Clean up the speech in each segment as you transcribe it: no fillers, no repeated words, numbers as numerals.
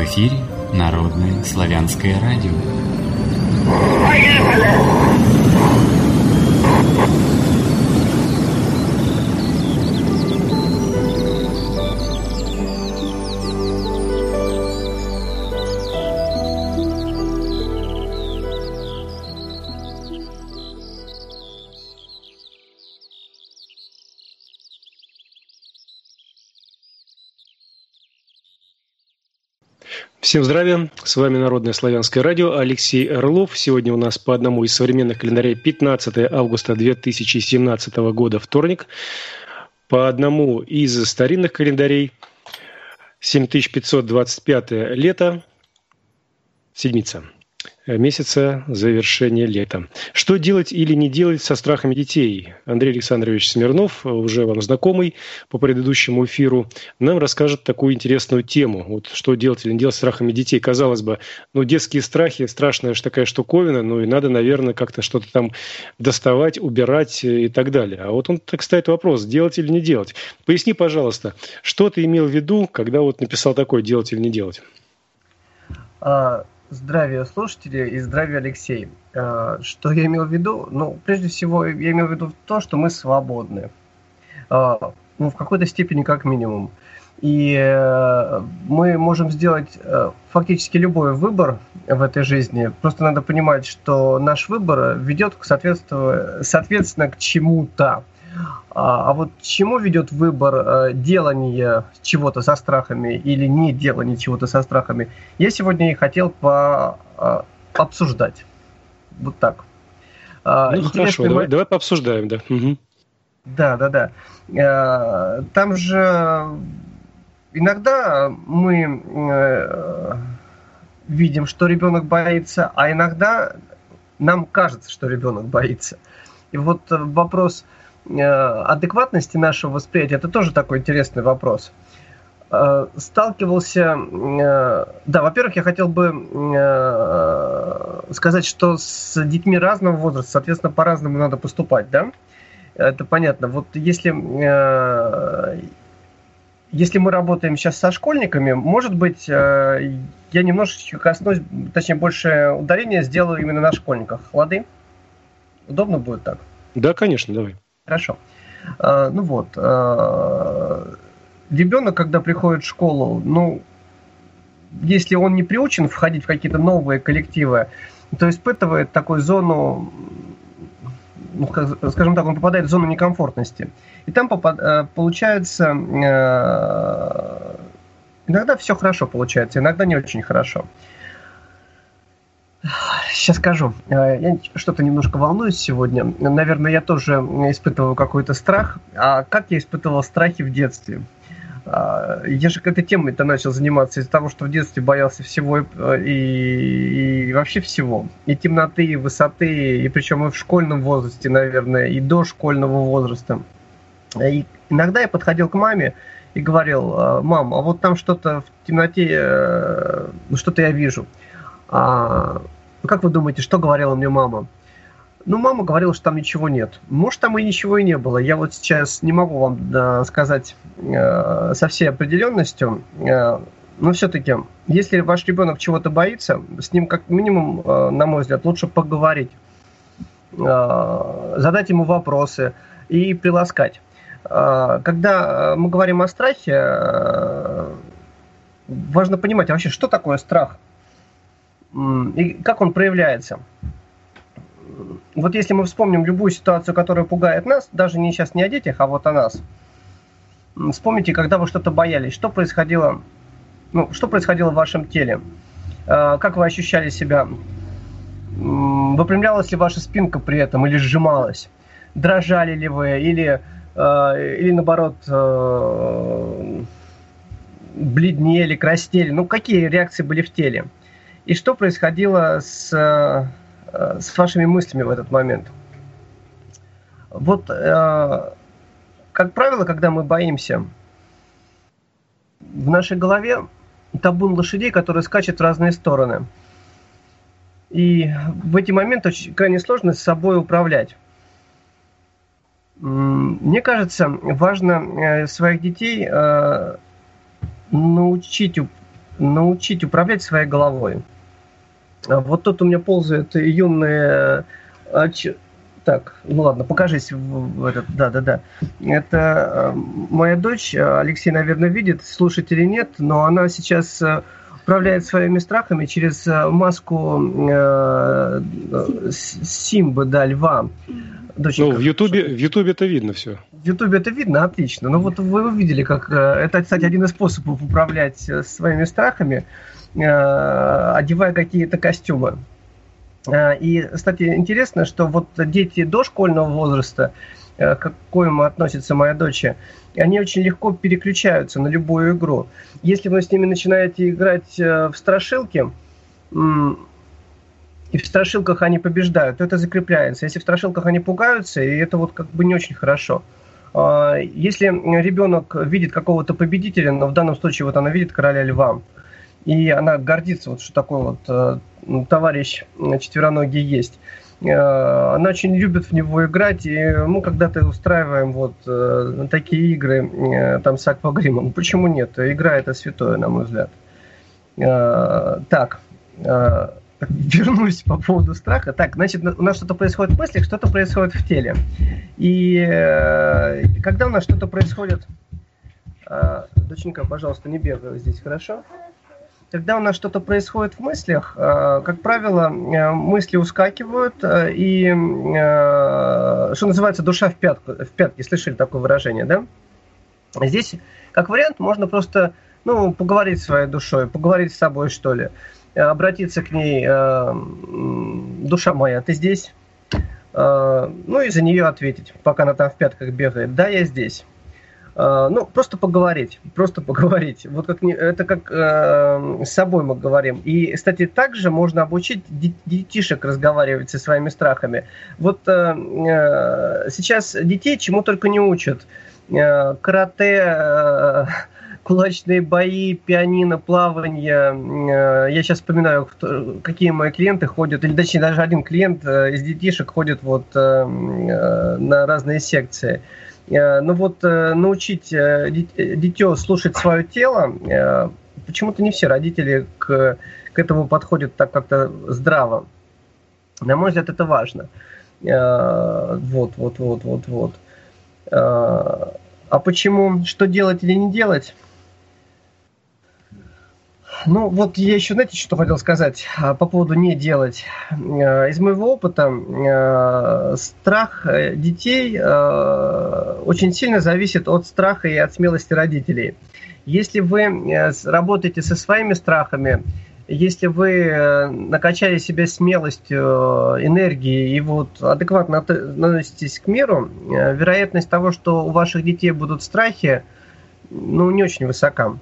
эфире Народное славянское радио. Всем здравия, с вами Народное славянское радио, Алексей Орлов. Сегодня у нас по одному из современных календарей 15 августа 2017 года, вторник. По одному из старинных календарей 7525 лето, седмица месяца завершения лета. Что делать или не делать со страхами детей? Андрей Александрович Смирнов, уже вам знакомый по предыдущему эфиру, нам расскажет такую интересную тему. Вот что делать или не делать с страхами детей. Казалось бы, детские страхи, страшная такая штуковина, и надо, наверное, как-то что-то там доставать, убирать и так далее. А вот он, так сказать, вопрос, делать или не делать. Поясни, пожалуйста, что ты имел в виду, когда вот написал такое, делать или не делать? Здравия, слушатели, и здравия, Алексей. Что я имел в виду? Прежде всего, я имел в виду то, что мы свободны. В какой-то степени, как минимум. И мы можем сделать фактически любой выбор в этой жизни. Просто надо понимать, что наш выбор ведет соответственно к чему-то. А вот чему ведет выбор делания чего-то со страхами или не делания чего-то со страхами, я сегодня и хотел обсуждать. Вот так. Хорошо, давай пообсуждаем, да. Угу. Да. Там же иногда мы видим, что ребенок боится, а иногда нам кажется, что ребенок боится. И вот вопрос адекватности нашего восприятия, это тоже такой интересный вопрос. Сталкивался... во-первых, я хотел бы сказать, что с детьми разного возраста, соответственно, по-разному надо поступать, да? Это понятно. Вот если мы работаем сейчас со школьниками, может быть, я немножечко коснусь, точнее, больше ударения сделаю именно на школьниках. Лады? Удобно будет так? Да, конечно, давай. Хорошо. Ребенок, когда приходит в школу, если он не приучен входить в какие-то новые коллективы, то испытывает такую зону, скажем так, он попадает в зону некомфортности. И там получается, иногда все хорошо получается, иногда не очень хорошо. Сейчас скажу. Я что-то немножко волнуюсь сегодня. Наверное, я тоже испытываю какой-то страх. А как я испытывал страхи в детстве? Я же этой темой-то начал заниматься из-за того, что в детстве боялся всего и вообще всего. И темноты, и высоты, и причем и в школьном возрасте, наверное, и до школьного возраста. И иногда я подходил к маме и говорил: мам, а вот там что-то в темноте, что-то я вижу. Как вы думаете, что говорила мне мама? Мама говорила, что там ничего нет. Может, там и ничего и не было. Я вот сейчас не могу вам сказать со всей определенностью. Но все-таки, если ваш ребенок чего-то боится, с ним как минимум, на мой взгляд, лучше поговорить, задать ему вопросы и приласкать. Когда мы говорим о страхе, важно понимать вообще, что такое страх. И как он проявляется? Вот если мы вспомним любую ситуацию, которая пугает нас, даже сейчас не о детях, а вот о нас. Вспомните, когда вы что-то боялись, что происходило в вашем теле? Как вы ощущали себя? Выпрямлялась ли ваша спинка при этом или сжималась? Дрожали ли вы или наоборот бледнели, краснели? Какие реакции были в теле? И что происходило с вашими мыслями в этот момент? Вот, как правило, когда мы боимся, в нашей голове табун лошадей, которые скачут в разные стороны. И в эти моменты крайне сложно с собой управлять. Мне кажется, важно своих детей научить научить управлять своей головой. Вот тут у меня ползают юные... Так, ну ладно, покажись в этот... Да. Это моя дочь, Алексей, наверное, видит, слушать или нет, но она сейчас управляет своими страхами через маску Симбы, да, льва. Доченька, ну, в Ютубе это видно все. В Ютубе это видно, отлично. Ну вот вы увидели, как... Это, кстати, один из способов управлять своими страхами, одевая какие-то костюмы. И, кстати, интересно, что вот дети дошкольного возраста, к коему относится моя дочь, они очень легко переключаются на любую игру. Если вы с ними начинаете играть в страшилки, и в страшилках они побеждают, то это закрепляется. Если в страшилках они пугаются, и это вот как бы не очень хорошо. Если ребенок видит какого-то победителя, но в данном случае вот она видит короля льва, и она гордится, вот, что такой вот товарищ четвероногий есть. Она очень любит в него играть, и мы когда-то устраиваем вот такие игры там с аквагримом. Почему нет? Игра — это святое, на мой взгляд. Так, вернусь по поводу страха. Так, значит, у нас что-то происходит в мыслях, что-то происходит в теле. И когда у нас что-то происходит... Доченька, пожалуйста, не бегай здесь, хорошо? Когда у нас что-то происходит в мыслях, как правило, мысли ускакивают, и, что называется, душа в пятки. Слышали такое выражение, да? Здесь, как вариант, можно просто, поговорить с своей душой, поговорить с собой, что ли, обратиться к ней: душа моя, ты здесь? И за нее ответить, пока она там в пятках бегает: да, я здесь. Просто поговорить. Вот это как с собой мы говорим. И, кстати, также можно обучить детишек разговаривать со своими страхами. Вот сейчас детей чему только не учат. Карате, кулачные бои, пианино, плавание. Я сейчас вспоминаю, какие мои клиенты ходят, или точнее даже один клиент из детишек ходит вот на разные секции. Научить дитё слушать свое тело, почему-то не все родители к этому подходят так как-то здраво. На мой взгляд, это важно. Вот. А почему? Что делать или не делать? Я еще, знаете, что хотел сказать по поводу не делать. Из моего опыта страх детей очень сильно зависит от страха и от смелости родителей. Если вы работаете со своими страхами, если вы накачали себя смелостью, энергией и вот адекватно относитесь к миру, вероятность того, что у ваших детей будут страхи, не очень высока.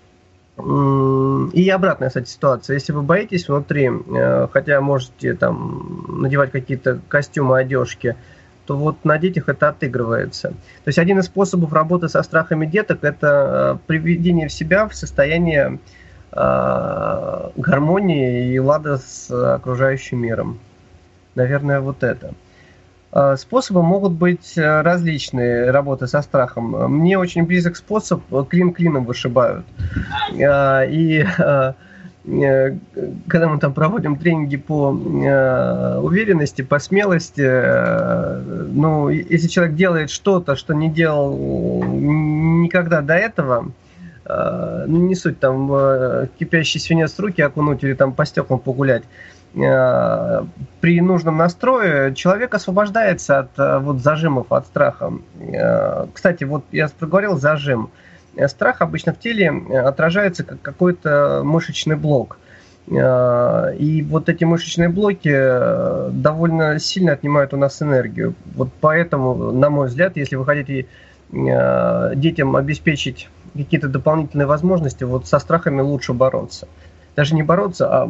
И обратная, кстати, ситуация. Если вы боитесь внутри, хотя можете там надевать какие-то костюмы, одежки, то вот на детях это отыгрывается. То есть один из способов работы со страхами деток – это приведение в себя в состояние гармонии и лада с окружающим миром. Наверное, вот это. Способы могут быть различные работы со страхом. Мне очень близок способ клин клином вышибают. И когда мы там проводим тренинги по уверенности, по смелости, если человек делает что-то, что не делал никогда до этого, не суть там кипящий свинец в руки окунуть или там по стеклам погулять, при нужном настрое человек освобождается от зажимов, от страха. Кстати, я проговорил зажим. Страх обычно в теле отражается как какой-то мышечный блок. И вот эти мышечные блоки довольно сильно отнимают у нас энергию. Вот поэтому, на мой взгляд, если вы хотите детям обеспечить какие-то дополнительные возможности, вот со страхами лучше бороться. Даже не бороться, а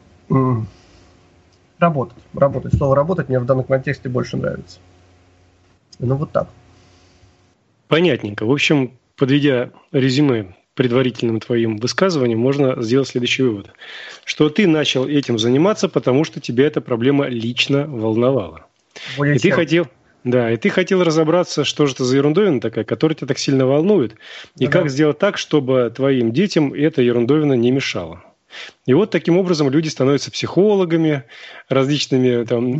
работать. Слово «работать» мне в данном контексте больше нравится. Вот так. Понятненько. В общем, подведя резюме предварительным твоим высказыванием, можно сделать следующий вывод. Что ты начал этим заниматься, потому что тебя эта проблема лично волновала. И ты хотел Да, и ты хотел разобраться, что же это за ерундовина такая, которая тебя так сильно волнует, и как сделать так, чтобы твоим детям эта ерундовина не мешала. И вот таким образом люди становятся психологами, различными там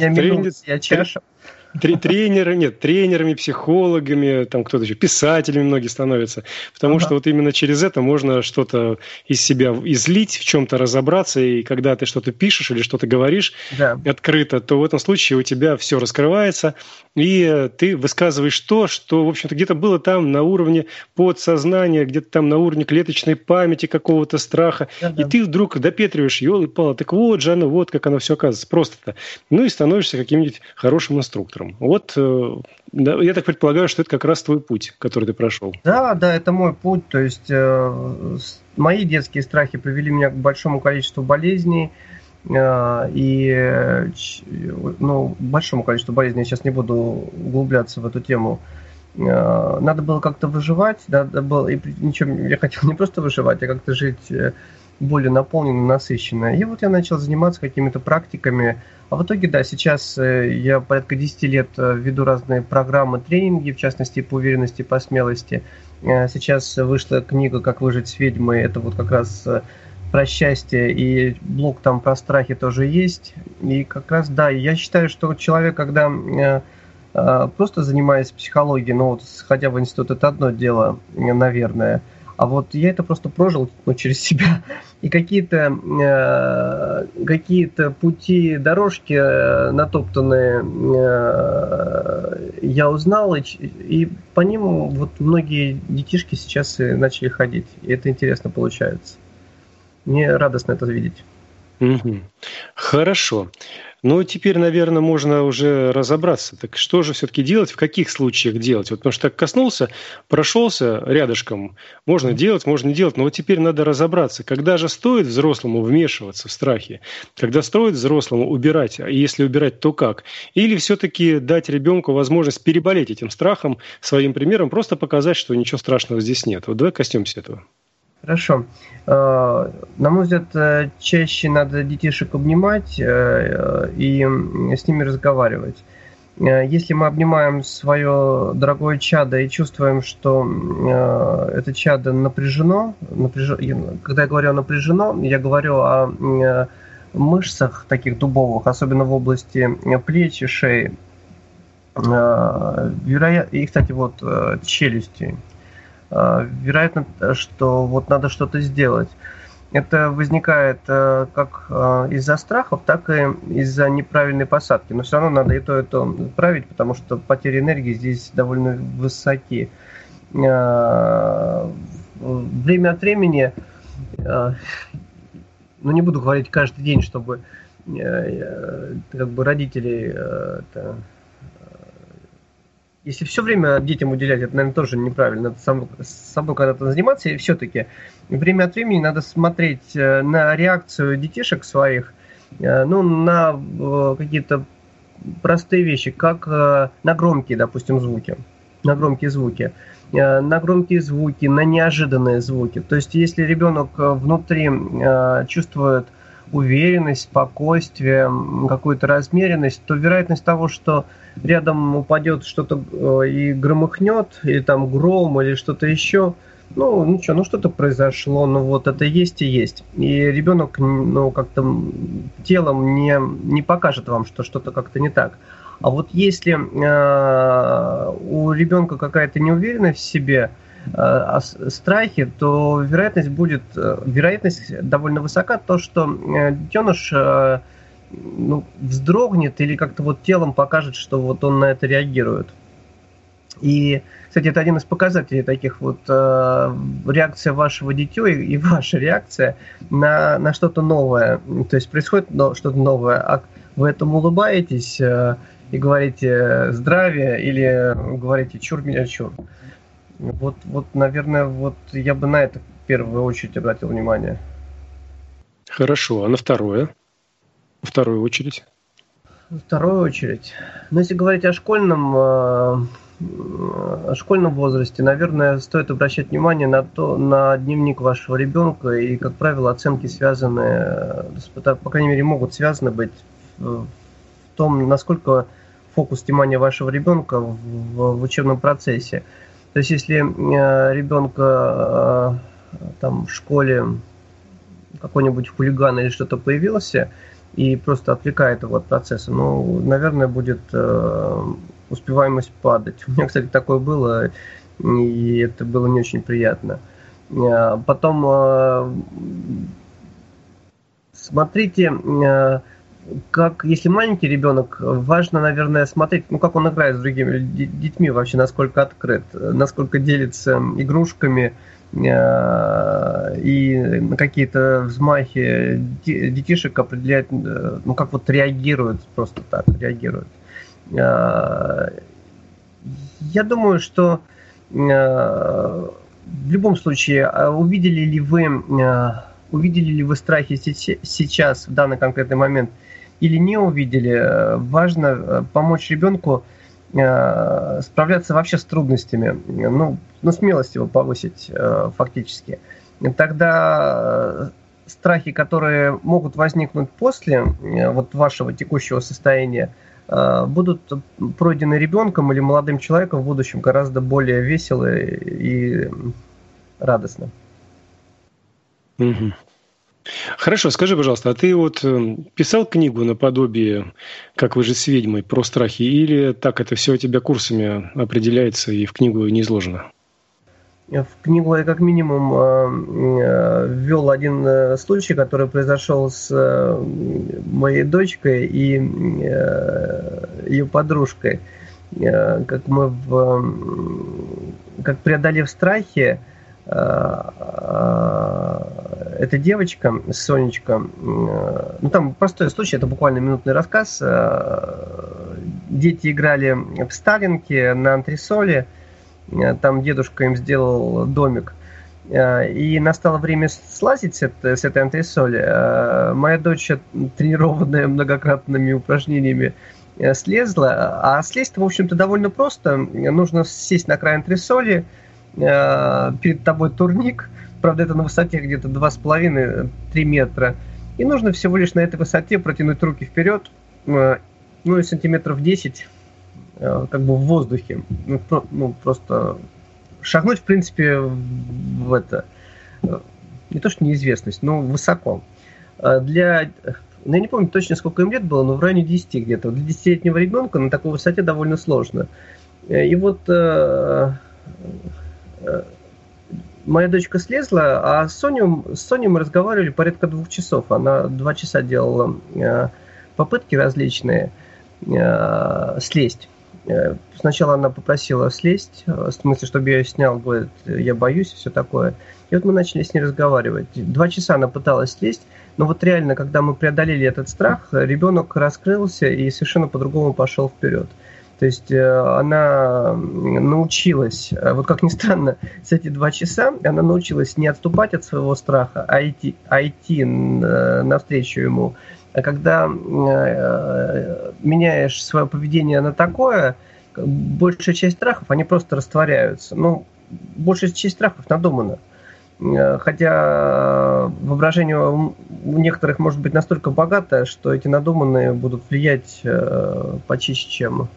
тренерами, психологами, там кто-то еще, писателями многие становятся. Потому что вот именно через это можно что-то из себя излить, в чем-то разобраться. И когда ты что-то пишешь или что-то говоришь открыто, то в этом случае у тебя все раскрывается, и ты высказываешь то, что, в общем-то, где-то было там на уровне подсознания, где-то там на уровне клеточной памяти какого-то страха. И ты вдруг допетриваешь, ёлы-палы, так вот же оно, вот как оно все оказывается, просто-то. Ну и становишься каким-нибудь хорошим инструктором. Вот, я так предполагаю, что это как раз твой путь, который ты прошел. Да, это мой путь. То есть мои детские страхи привели меня к большому количеству болезней. Большому количеству болезней. Я сейчас не буду углубляться в эту тему. Надо было как-то выживать. Я хотел не просто выживать, а как-то жить более наполненно, насыщенно. И вот я начал заниматься какими-то практиками. А в итоге, сейчас я порядка 10 лет веду разные программы, тренинги, в частности, по уверенности, по смелости. Сейчас вышла книга «Как выжить с ведьмой». Это вот как раз про счастье, и блог там про страхи тоже есть. И как раз, я считаю, что человек, когда просто занимаясь психологией, сходя в институт, это одно дело, наверное. А вот я это просто прожил через себя. И какие-то пути, дорожки натоптанные я узнал, и по ним вот многие детишки сейчас и начали ходить. И это интересно получается. Мне радостно это видеть. Хорошо. Ну, теперь, наверное, можно уже разобраться. Так что же все-таки делать, в каких случаях делать? Вот, потому что так коснулся, прошелся рядышком. Можно делать, можно не делать. Но вот теперь надо разобраться, когда же стоит взрослому вмешиваться в страхи, когда стоит взрослому убирать, и если убирать, то как? Или все-таки дать ребенку возможность переболеть этим страхом, своим примером, просто показать, что ничего страшного здесь нет. Вот давай коснемся этого. Хорошо. На мой взгляд, чаще надо детишек обнимать и с ними разговаривать. Если мы обнимаем свое дорогое чадо и чувствуем, что это чадо напряжено, когда я говорю напряжено, я говорю о мышцах таких дубовых, особенно в области плеч и шеи, и, кстати, челюсти. Вероятно, что вот надо что-то сделать. Это возникает как из-за страхов, так и из-за неправильной посадки. Но все равно надо и то править, потому что потери энергии здесь довольно высоки. Время от времени, не буду говорить каждый день, чтобы родителей... Если все время детям уделять, это, наверное, тоже неправильно. Надо с собой когда-то заниматься. И все-таки время от времени надо смотреть на реакцию детишек своих, на какие-то простые вещи, как на громкие, допустим, звуки. На громкие звуки. На громкие звуки, на неожиданные звуки. То есть, если ребенок внутри чувствует уверенность, спокойствие, какую-то размеренность, то вероятность того, что рядом упадет что-то и громыхнет, или там гром, или что-то еще, что-то произошло, это есть и есть. И ребенок, как-то телом не покажет вам, что что-то как-то не так. А вот если у ребенка какая-то неуверенность в себе, страхи, то вероятность довольно высока, то, что детеныш вздрогнет или как-то телом покажет, что он на это реагирует. И, кстати, это один из показателей таких реакция вашего дитё и ваша реакция на что-то новое. То есть происходит что-то новое, а вы этому улыбаетесь и говорите «здравия» или говорите «чур меня, чур». Наверное, я бы на это в первую очередь обратил внимание. Хорошо, а на второе? В вторую очередь? В вторую очередь? Если говорить о школьном возрасте, наверное, стоит обращать внимание на дневник вашего ребенка, и, как правило, оценки связаны, по крайней мере, могут связаны быть в том, насколько фокус внимания вашего ребенка в учебном процессе. То есть, если ребенка там в школе какой-нибудь хулиган или что-то появился и просто отвлекает его от процесса, ну, наверное, будет успеваемость падать. У меня, кстати, такое было, и это было не очень приятно. Потом смотрите, как, если маленький ребенок, важно, наверное, смотреть, ну, как он играет с другими детьми вообще, насколько открыт, насколько делится игрушками, и на какие-то взмахи детишек определяет, ну, как вот реагируют, просто так реагируют. Я думаю, что в любом случае, увидели ли вы страхи сейчас, в данный конкретный момент, или не увидели, важно помочь ребенку справляться вообще с трудностями, ну смелость его повысить фактически. Тогда страхи, которые могут возникнуть после вот вашего текущего состояния, будут пройдены ребенком или молодым человеком в будущем гораздо более весело и радостно. Угу. Хорошо, скажи, пожалуйста, а ты вот писал книгу наподобие «Как выжить с ведьмой» про страхи, или так это все у тебя курсами определяется и в книгу не изложено? В книгу я как минимум ввел один случай, который произошел с моей дочкой и ее подружкой. Как преодолев страхи, эта девочка, Сонечка, ну там простой случай, это буквально минутный рассказ. Дети играли в Сталинки на антресоле, там дедушка им сделал домик. И настало время слазить с этой антресоли. Моя дочь, тренированная многократными упражнениями, слезла. А слезть, в общем-то, довольно просто. Нужно сесть на край антресоли, перед тобой турник, правда, это на высоте где-то 2,5-3 метра. И нужно всего лишь на этой высоте протянуть руки вперед, ну и сантиметров 10, как бы в воздухе. Ну, просто шагнуть, в принципе, в это, не то что неизвестность, но высоко. Я не помню точно, сколько им лет было, но в районе 10 где-то. Для 10-летнего ребенка на такой высоте довольно сложно. И вот моя дочка слезла, а с Соней мы разговаривали порядка 2 часов. Она 2 часа делала попытки различные слезть. Сначала она попросила слезть, в смысле, чтобы я ее снял, говорит, я боюсь и все такое. И вот мы начали с ней разговаривать. 2 часа она пыталась слезть, но вот реально, когда мы преодолели этот страх, ребенок раскрылся и совершенно по-другому пошел вперед. То есть она научилась, вот как ни странно, с эти 2 часа она научилась не отступать от своего страха, а идти навстречу ему. А когда меняешь свое поведение на такое, большая часть страхов, они просто растворяются. Ну, большая часть страхов надумана. Хотя воображение у некоторых может быть настолько богатое, что эти надуманные будут влиять почище, чем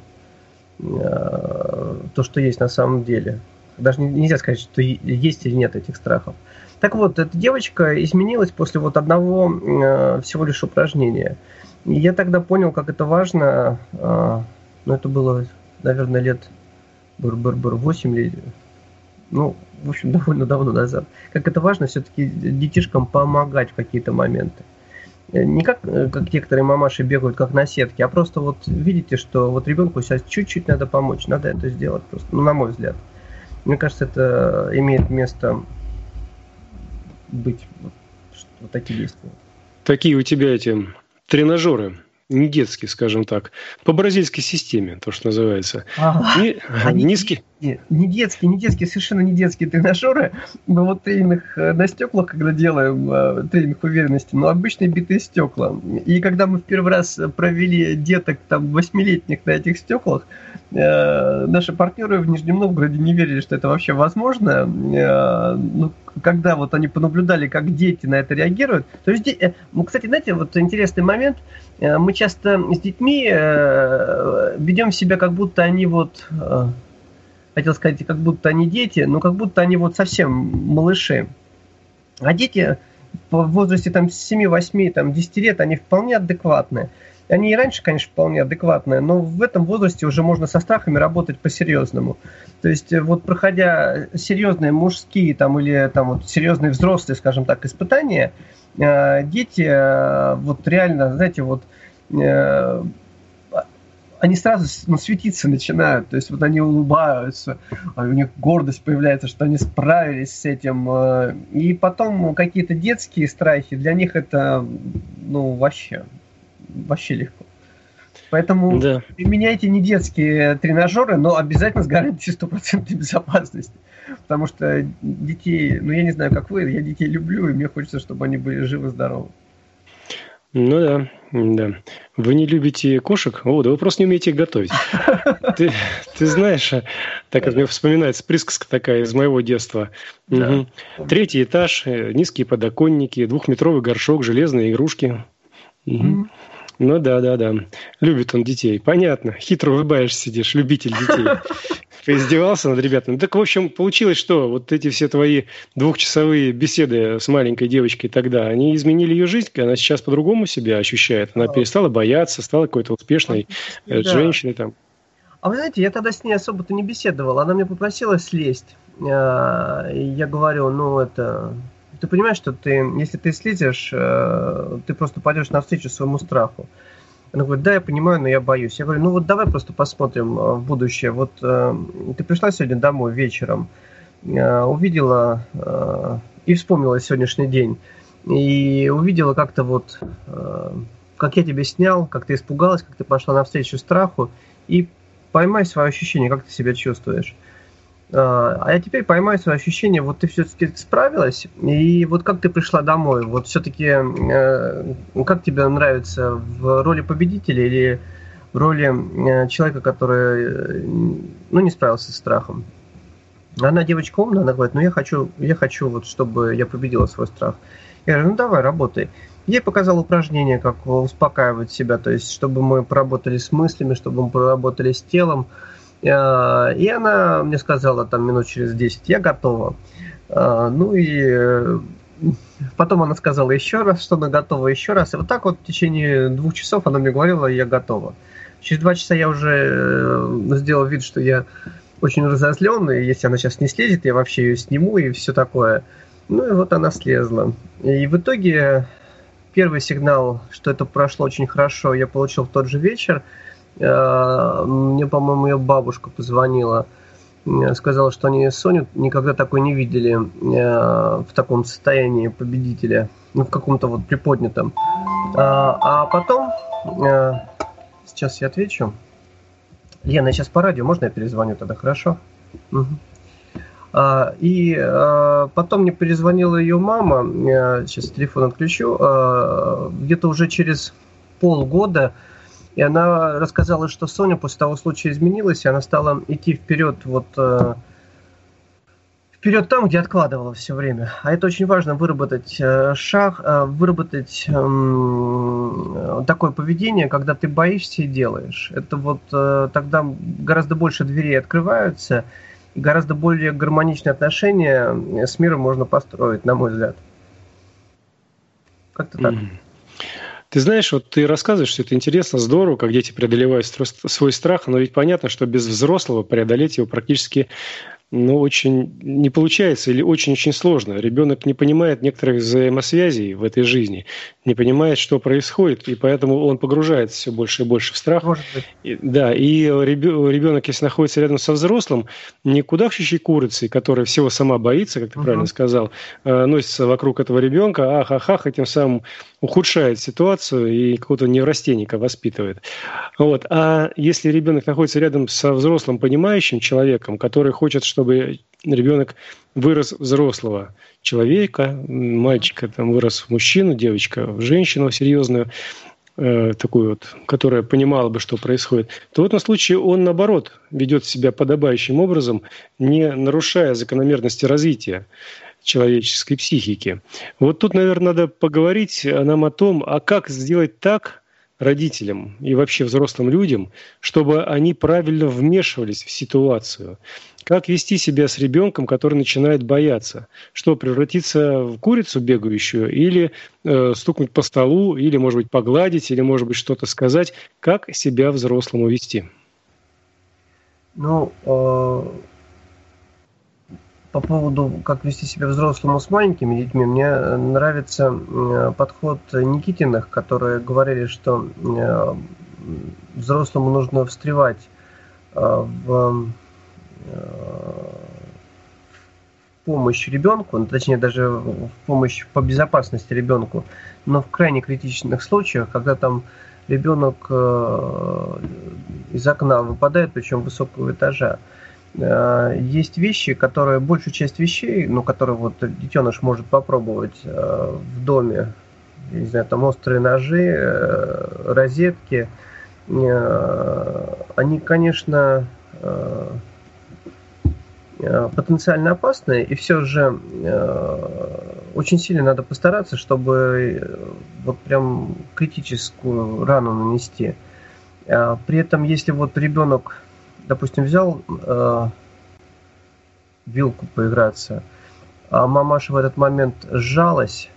то, что есть на самом деле. Даже нельзя сказать, что есть или нет этих страхов. Так вот, эта девочка изменилась после вот одного всего лишь упражнения. И я тогда понял, как это важно. Ну, это было, наверное, лет 8 лет. Ну, в общем, довольно давно назад. Как это важно все-таки детишкам помогать в какие-то моменты. Не как некоторые мамаши бегают как на сетке, а просто вот видите, что вот ребенку сейчас чуть-чуть надо помочь, надо это сделать просто, ну, на мой взгляд. Мне кажется, это имеет место быть, вот такие действия. Такие у тебя эти тренажеры, не детские, скажем так, по бразильской системе, то, что называется. Не детские, совершенно не детские тренажеры. Мы вот тренинг на стеклах, когда делаем тренинг уверенности, но обычные битые стекла. И когда мы в первый раз провели деток там 8-летних на этих стеклах, наши партнеры в Нижнем Новгороде не верили, что это вообще возможно. Ну, когда вот они понаблюдали, как дети на это реагируют. То есть, кстати, знаете, вот интересный момент. Мы часто с детьми ведем себя, как будто они вот... Хотел сказать, как будто они дети, но как будто они вот совсем малыши. А дети в возрасте там 7, 8, там, 10 лет, они вполне адекватные. Они и раньше, конечно, вполне адекватные, но в этом возрасте уже можно со страхами работать по-серьезному. То есть вот проходя серьезные мужские там, или там, вот, серьезные взрослые, скажем так, испытания, дети вот реально, знаете, вот... они сразу светиться начинают, то есть вот они улыбаются, у них гордость появляется, что они справились с этим, и потом какие-то детские страхи, для них это, ну, вообще легко. Поэтому применяйте не детские тренажеры, но обязательно с гарантией 100% безопасности, потому что детей, ну, я не знаю, как вы, я детей люблю, и мне хочется, чтобы они были живы-здоровы. Ну да. Вы не любите кошек? О, да вы просто не умеете их готовить. Ты знаешь, так как мне вспоминается присказка такая из моего детства. Да. 3-й этаж, низкие подоконники, 2-метровый горшок, железные игрушки. Ну да. Любит он детей. Понятно. Хитро улыбаешься, сидишь, любитель детей. Поиздевался над ребятами. Так, в общем, получилось, что вот эти все твои 2-часовые беседы с маленькой девочкой тогда, они изменили ее жизнь, она сейчас по-другому себя ощущает. Она перестала бояться, стала какой-то успешной женщиной там. А вы знаете, я тогда с ней особо-то не беседовал. Она меня попросила слезть. Я говорю, ну это... Ты понимаешь, что если ты слезешь, ты просто пойдешь навстречу своему страху. Она говорит, да, я понимаю, но я боюсь. Я говорю, ну вот давай просто посмотрим в будущее. Вот ты пришла сегодня домой вечером, увидела и вспомнила сегодняшний день. И увидела как-то вот, как я тебя снял, как ты испугалась, как ты пошла навстречу страху. И поймай свое ощущение, как ты себя чувствуешь. А я теперь поймаю свои ощущения, вот ты все-таки справилась, и вот как ты пришла домой, вот все-таки как тебе нравится, в роли победителя или в роли человека, который, ну, не справился с страхом? Она девочка умная, она говорит, ну я хочу вот, чтобы я победила свой страх. Я говорю, ну давай, работай. Я ей показал упражнение, как успокаивать себя, то есть чтобы мы поработали с мыслями, чтобы мы поработали с телом. И она мне сказала там минут через 10, я готова. Ну и потом она сказала еще раз, что она готова еще раз. И вот так вот в течение 2 часов она мне говорила, я готова. Через 2 часа я уже сделал вид, что я очень разозлен, и если она сейчас не слезет, я вообще ее сниму и все такое. Ну и вот она слезла. И в итоге первый сигнал, что это прошло очень хорошо, я получил в тот же вечер. Мне, по-моему, ее бабушка позвонила, сказала, что они Соню никогда такой не видели в таком состоянии победителя, ну, в каком-то вот приподнятом. А потом, сейчас я отвечу. Лена, я сейчас по радио, можно я перезвоню тогда, хорошо? Угу. И потом мне перезвонила ее мама, сейчас телефон отключу, где-то уже через полгода. И она рассказала, что Соня после того случая изменилась, и она стала идти вперед, вот вперед там, где откладывала все время. А это очень важно, выработать выработать такое поведение, когда ты боишься и делаешь. Это вот тогда гораздо больше дверей открываются, и гораздо более гармоничные отношения с миром можно построить, на мой взгляд. Как-то так. Ты знаешь, вот ты рассказываешь, что это интересно, здорово, как дети преодолевают свой страх, но ведь понятно, что без взрослого преодолеть его практически очень не получается или очень-очень сложно. Ребенок не понимает некоторых взаимосвязей в этой жизни, не понимает, что происходит, и поэтому он погружается все больше и больше в страх. Может быть. И ребенок, если находится рядом со взрослым, не кудахчущей курицей, которая всего сама боится, как ты правильно сказал, носится вокруг этого ребенка, ах, и тем самым ухудшает ситуацию и какого-то неврастенника воспитывает. Вот. А если ребенок находится рядом со взрослым понимающим человеком, который хочет, чтобы ребенок вырос взрослого человека, мальчика там вырос в мужчину, девочка в женщину серьезную, такую вот, которая понимала бы, что происходит, то в этом случае он, наоборот, ведет себя подобающим образом, не нарушая закономерности развития человеческой психики. Вот тут, наверное, надо поговорить нам о том, а как сделать так родителям и вообще взрослым людям, чтобы они правильно вмешивались в ситуацию. Как вести себя с ребенком, который начинает бояться? Что, превратиться в курицу бегающую или стукнуть по столу, или, может быть, погладить, или, может быть, что-то сказать? Как себя взрослому вести? Ну, по поводу, как вести себя взрослому с маленькими детьми, мне нравится подход Никитиных, которые говорили, что взрослому нужно встревать в помощь ребенку, точнее даже в помощь по безопасности ребенку, но в крайне критичных случаях, когда там ребенок из окна выпадает, причем высокого этажа, есть вещи, которые, большую часть вещей, ну, которые вот детеныш может попробовать в доме, я не знаю, там острые ножи, розетки, они, конечно, потенциально опасные, и все же очень сильно надо постараться, чтобы вот прям критическую рану нанести. При этом, если вот ребенок, допустим, взял вилку поиграться, а мамаша в этот момент сжалась,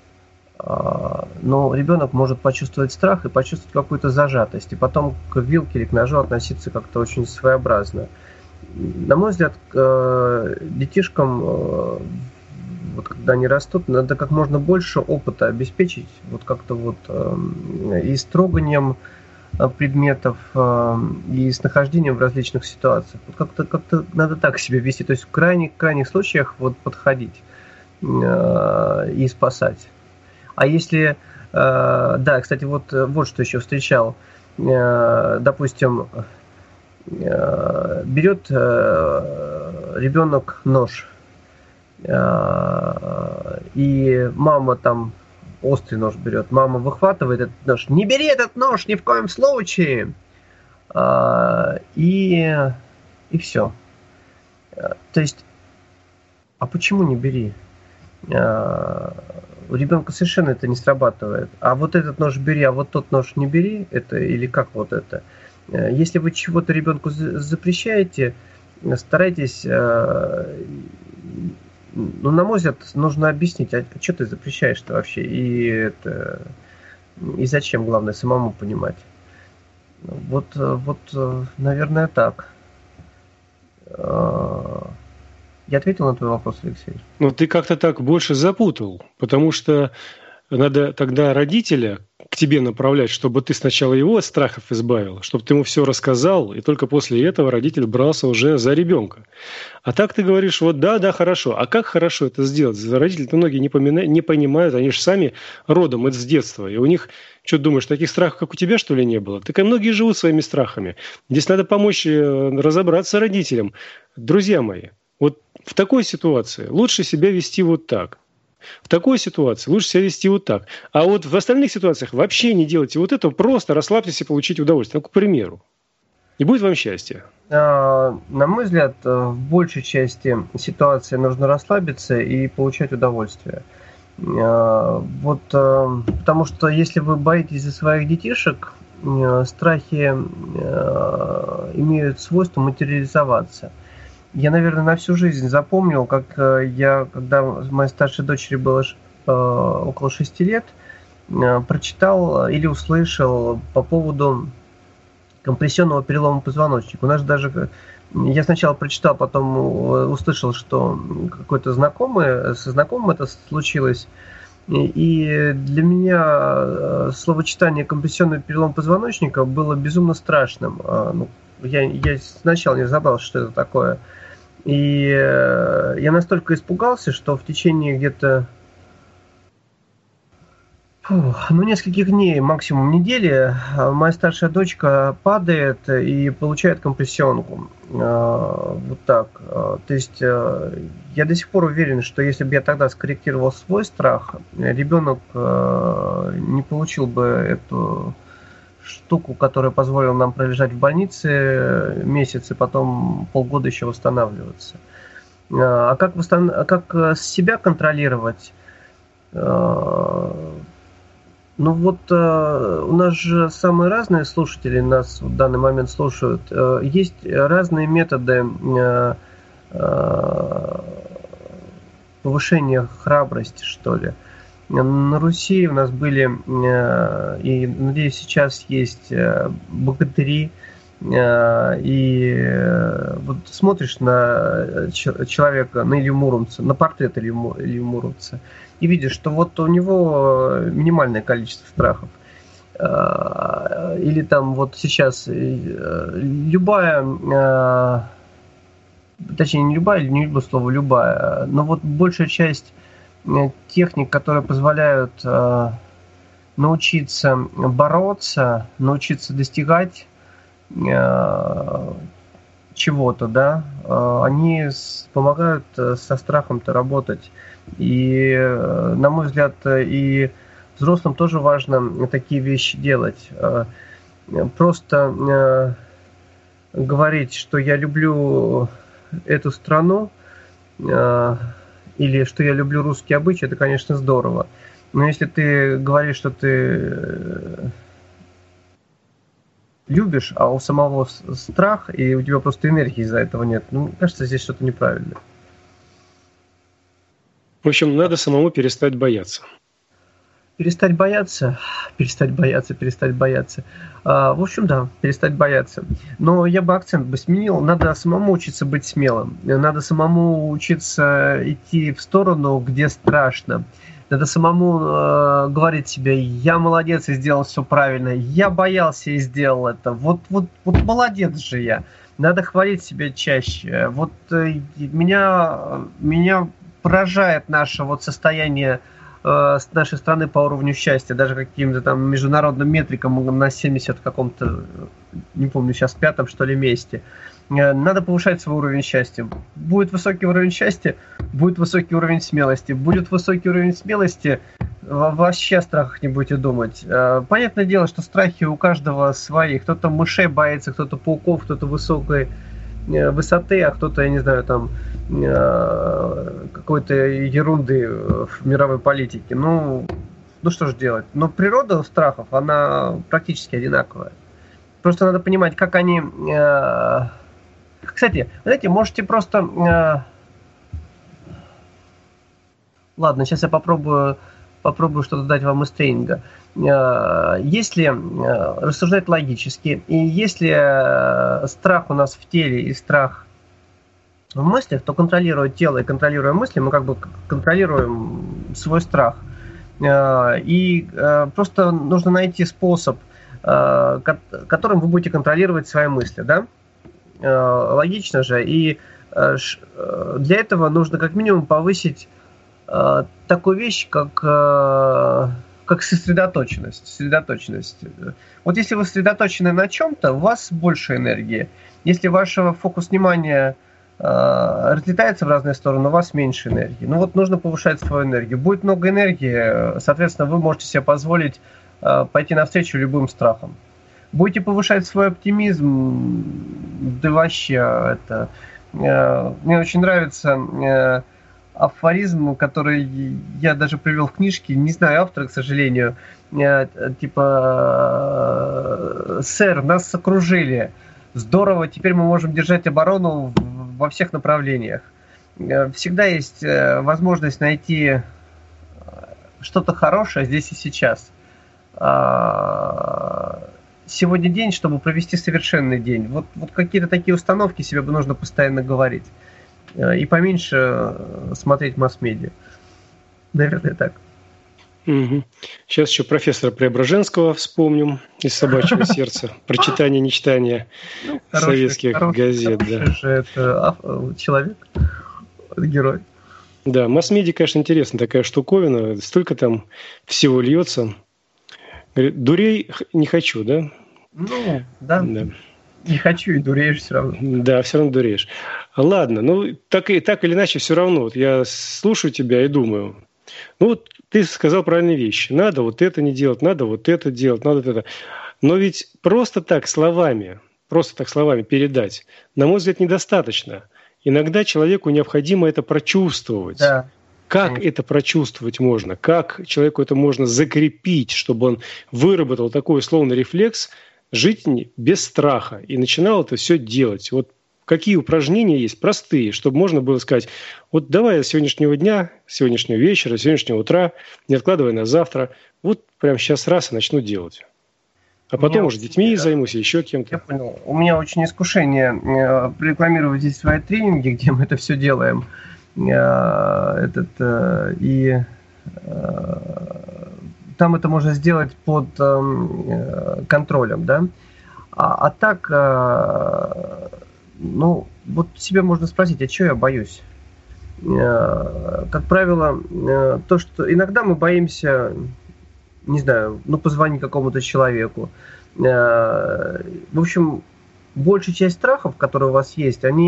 но ребенок может почувствовать страх и почувствовать какую-то зажатость, и потом к вилке или к ножу относиться как-то очень своеобразно. На мой взгляд, детишкам, вот когда они растут, надо как можно больше опыта обеспечить, вот как-то вот и с троганием предметов, и с нахождением в различных ситуациях. Вот как-то надо так себя вести, то есть в крайних случаях вот подходить и спасать. А если, да, кстати, вот что еще встречал, допустим, берет ребенок нож, и мама там острый нож берет, мама выхватывает этот нож, не бери этот нож ни в коем случае, и все. То есть, а почему не бери? У ребенка совершенно это не срабатывает. А вот этот нож бери, а вот тот нож не бери, это или как вот это? Если вы чего-то ребенку запрещаете, старайтесь, ну, на мой взгляд, нужно объяснить, а что ты запрещаешь-то вообще, и зачем, главное, самому понимать. Вот, наверное, так. Я ответил на твой вопрос, Алексей? Ну, ты как-то так больше запутал, потому что надо тогда родителя к тебе направлять, чтобы ты сначала его от страхов избавил, чтобы ты ему все рассказал, и только после этого родитель брался уже за ребенка. А так ты говоришь, вот да, хорошо. А как хорошо это сделать? Родители-то многие не понимают, они же сами родом из детства. И у них, что ты думаешь, таких страхов, как у тебя, что ли, не было? Так и многие живут своими страхами. Здесь надо помочь разобраться родителям. Друзья мои, вот в такой ситуации лучше себя вести вот так. В такой ситуации лучше себя вести вот так. А вот в остальных ситуациях вообще не делайте вот это, просто расслабьтесь и получите удовольствие. Ну, к примеру. И будет вам счастье. На мой взгляд, в большей части ситуации нужно расслабиться и получать удовольствие. Вот, потому что если вы боитесь за своих детишек, страхи имеют свойство материализоваться. Я, наверное, на всю жизнь запомнил, как когда моей старшей дочери было около 6 лет, прочитал или услышал по поводу компрессионного перелома позвоночника. У нас даже, я сначала прочитал, потом услышал, что какой-то со знакомым это случилось. И для меня словосочетание компрессионный перелом позвоночника было безумно страшным. Я сначала не разобрался, что это такое. И я настолько испугался, что в течение где-то Нескольких дней, максимум недели. Моя старшая дочка падает и получает компрессионку. Вот так. То есть я до сих пор уверен, что если бы я тогда скорректировал свой страх, ребенок не получил бы эту штуку, которая позволила нам пролежать в больнице месяц и потом полгода еще восстанавливаться. А как себя контролировать? У нас же самые разные слушатели нас в данный момент слушают. Есть разные методы повышения храбрости, что ли. На Руси у нас были, и, надеюсь, сейчас есть богатыри. И вот смотришь на человека, на Илью Муромца, на портрет Илью Муромца, и видишь, что вот у него минимальное количество страхов. Или там вот сейчас любая, точнее не любая, не люблю слово любая, но вот большая часть техник, которые позволяют научиться бороться, научиться достигать чего-то, да, они помогают со страхом-то работать. И, на мой взгляд, и взрослым тоже важно такие вещи делать. Просто говорить, что я люблю эту страну, или что я люблю русские обычаи, это, конечно, здорово. Но если ты говоришь, что ты любишь, а у самого страх, и у тебя просто энергии из-за этого нет, кажется, здесь что-то неправильно. В общем, надо самому перестать бояться. Перестать бояться. В общем, да, перестать бояться. Но я бы акцент сменил. Надо самому учиться быть смелым. Надо самому учиться идти в сторону, где страшно. Надо самому говорить себе: я молодец и сделал все правильно. Я боялся и сделал это. Вот молодец же я. Надо хвалить себя чаще. Вот меня поражает наше состояние нашей страны по уровню счастья, даже каким-то там международным метрикам на 70 каком-то, не помню сейчас, 5-м, что ли, месте. Надо повышать свой уровень счастья. Будет высокий уровень счастья, будет высокий уровень смелости. Будет высокий уровень смелости, вообще о страхах не будете думать. Понятное дело, что страхи у каждого свои. Кто-то мышей боится, кто-то пауков, кто-то высокой высоты, а кто-то, я не знаю, там какой-то ерунды в мировой политике. Ну что же делать? Но природа страхов, она практически одинаковая. Просто надо понимать, как они... Кстати, знаете, можете просто... Ладно, сейчас я попробую что-то дать вам из тренинга. Если рассуждать логически, и если страх у нас в теле и страх в мыслях, то контролируя тело и контролируя мысли, мы как бы контролируем свой страх. И просто нужно найти способ, которым вы будете контролировать свои мысли, да? Логично же. И для этого нужно как минимум повысить такую вещь, как сосредоточенность. Вот если вы сосредоточены на чем-то, у вас больше энергии. Если ваш фокус внимания разлетается в разные стороны, у вас меньше энергии. Нужно повышать свою энергию. Будет много энергии, соответственно, вы можете себе позволить пойти навстречу любым страхам. Будете повышать свой оптимизм, да вообще это... Мне очень нравится афоризм, который я даже привел в книжке, не знаю автора, к сожалению, типа: «Сэр, нас окружили, здорово, теперь мы можем держать оборону во всех направлениях». Всегда есть возможность найти что-то хорошее здесь и сейчас. Сегодня день, чтобы провести совершенный день. Вот какие-то такие установки себе нужно постоянно говорить. И поменьше смотреть масс-медиа. Наверное, так. Угу. Сейчас еще профессора Преображенского вспомним из «Собачьего сердца». Про читание, нечитание советских газет. Хороший же это человек, герой. Да, масс-медиа, конечно, интересная такая штуковина. Столько там всего льется. Говорит, дурей не хочу, да? Ну, да. Да. Не хочу и дуреешь все равно. Да, все равно дуреешь. Ладно, ну так или иначе все равно. Вот я слушаю тебя и думаю. Ну вот ты сказал правильные вещи. Надо вот это не делать, надо вот это делать, надо вот это. Но ведь просто так словами передать, на мой взгляд, недостаточно. Иногда человеку необходимо это прочувствовать. Да. Как это прочувствовать можно? Как человеку это можно закрепить, чтобы он выработал такой условный рефлекс жить без страха и начинал это все делать? Вот какие упражнения есть простые, чтобы можно было сказать, вот давай с сегодняшнего дня, с сегодняшнего вечера, с сегодняшнего утра, не откладывая на завтра, вот прямо сейчас раз и начну делать. А потом уже детьми займусь, еще кем-то. Я понял. У меня очень искушение рекламировать здесь свои тренинги, где мы это все делаем. Там это можно сделать под контролем, да? А так, ну, вот себе можно спросить, а чего я боюсь? Как правило, то, что иногда мы боимся, не знаю, ну, позвонить какому-то человеку. В общем, большая часть страхов, которые у вас есть, они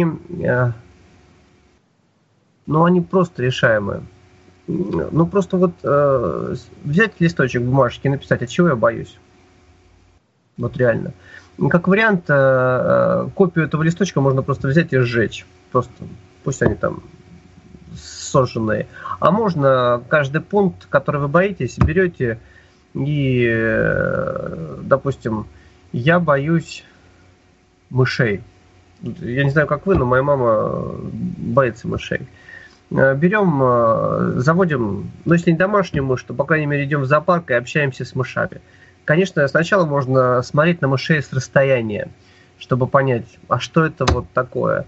просто решаемые. Ну, просто вот взять листочек бумажки и написать, от чего я боюсь. Вот реально. Как вариант, копию этого листочка можно просто взять и сжечь. Просто пусть они там сожженные. А можно каждый пункт, который вы боитесь, берете и, допустим, я боюсь мышей. Я не знаю, как вы, но моя мама боится мышей. Берем, заводим, ну, если не домашнюю мышь, то, по крайней мере, идем в зоопарк и общаемся с мышами. Конечно, сначала можно смотреть на мышей с расстояния, чтобы понять, а что это вот такое.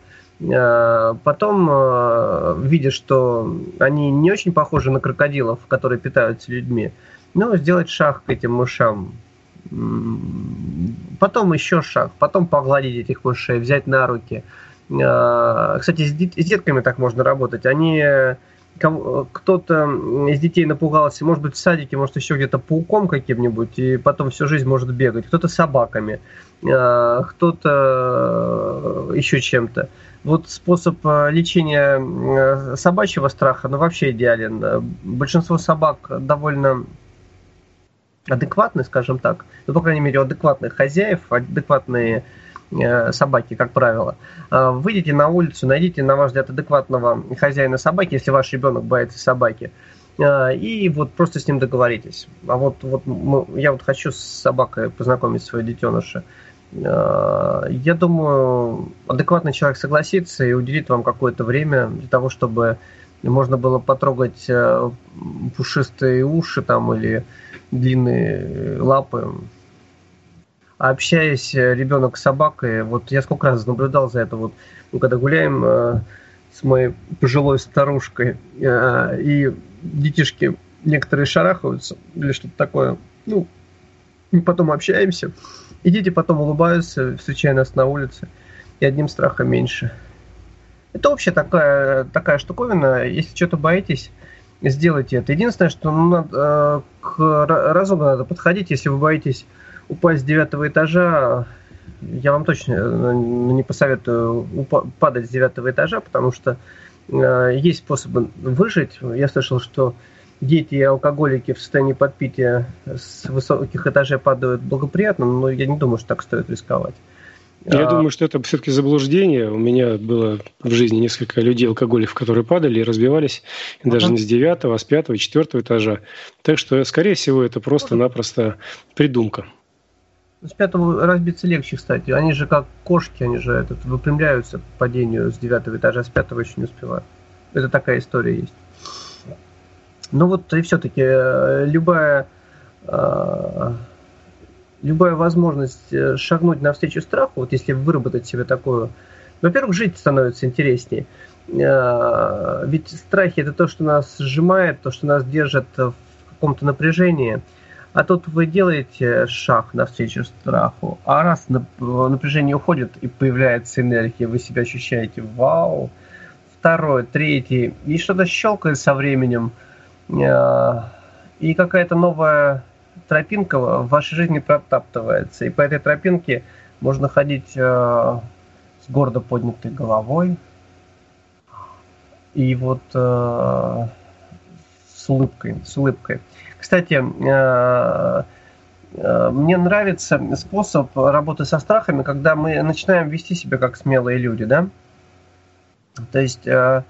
Потом, видя, что они не очень похожи на крокодилов, которые питаются людьми, ну, сделать шаг к этим мышам. Потом еще шаг, потом погладить этих мышей, взять на руки. Кстати, с детками так можно работать. Кто-то из детей напугался, может быть, в садике, может, еще где-то пауком каким-нибудь, и потом всю жизнь может бегать. Кто-то собаками, кто-то еще чем-то. Вот способ лечения собачьего страха, вообще идеален. Большинство собак довольно адекватны, скажем так. Ну, по крайней мере, у адекватных хозяев, адекватные собаки, как правило. Выйдите на улицу, найдите, на ваш взгляд, адекватного хозяина собаки, если ваш ребенок боится собаки, и вот просто с ним договоритесь. Я хочу с собакой познакомить своего детеныша. Я думаю, адекватный человек согласится и уделит вам какое-то время для того, чтобы можно было потрогать пушистые уши там или длинные лапы. Общаясь ребенок с собакой, вот я сколько раз наблюдал за это, вот, когда гуляем с моей пожилой старушкой, и детишки некоторые шарахаются или что-то такое, ну, и потом общаемся, и дети потом улыбаются, встречая нас на улице, и одним страхом меньше. Это вообще такая штуковина, если что-то боитесь, сделайте это. Единственное, что к разуму надо подходить, если вы боитесь упасть с 9 этажа, я вам точно не посоветую падать с 9 этажа, потому что есть способы выжить. Я слышал, что дети и алкоголики в состоянии подпития с высоких этажей падают благоприятно, но я не думаю, что так стоит рисковать. Я думаю, что это все-таки заблуждение. У меня было в жизни несколько людей-алкоголиков, которые падали и разбивались даже не с 9, а с 5 и 4 этажа. Так что, скорее всего, это просто-напросто придумка. С 5 разбиться легче, кстати. Они же как кошки, они же выпрямляются к падению с 9 этажа, а с 5 еще не успевают. Это такая история есть. Ну вот и все-таки любая возможность шагнуть навстречу страху, вот если выработать себе такую, во-первых, жить становится интереснее. Ведь страхи – это то, что нас сжимает, то, что нас держит в каком-то напряжении. А тут вы делаете шаг навстречу страху, а раз напряжение уходит и появляется энергия, вы себя ощущаете вау, второй, третий, и что-то щелкает со временем, и какая-то новая тропинка в вашей жизни протаптывается, и по этой тропинке можно ходить с гордо поднятой головой, и вот с улыбкой. Кстати, мне нравится способ работы со страхами, когда мы начинаем вести себя как смелые люди, да? То есть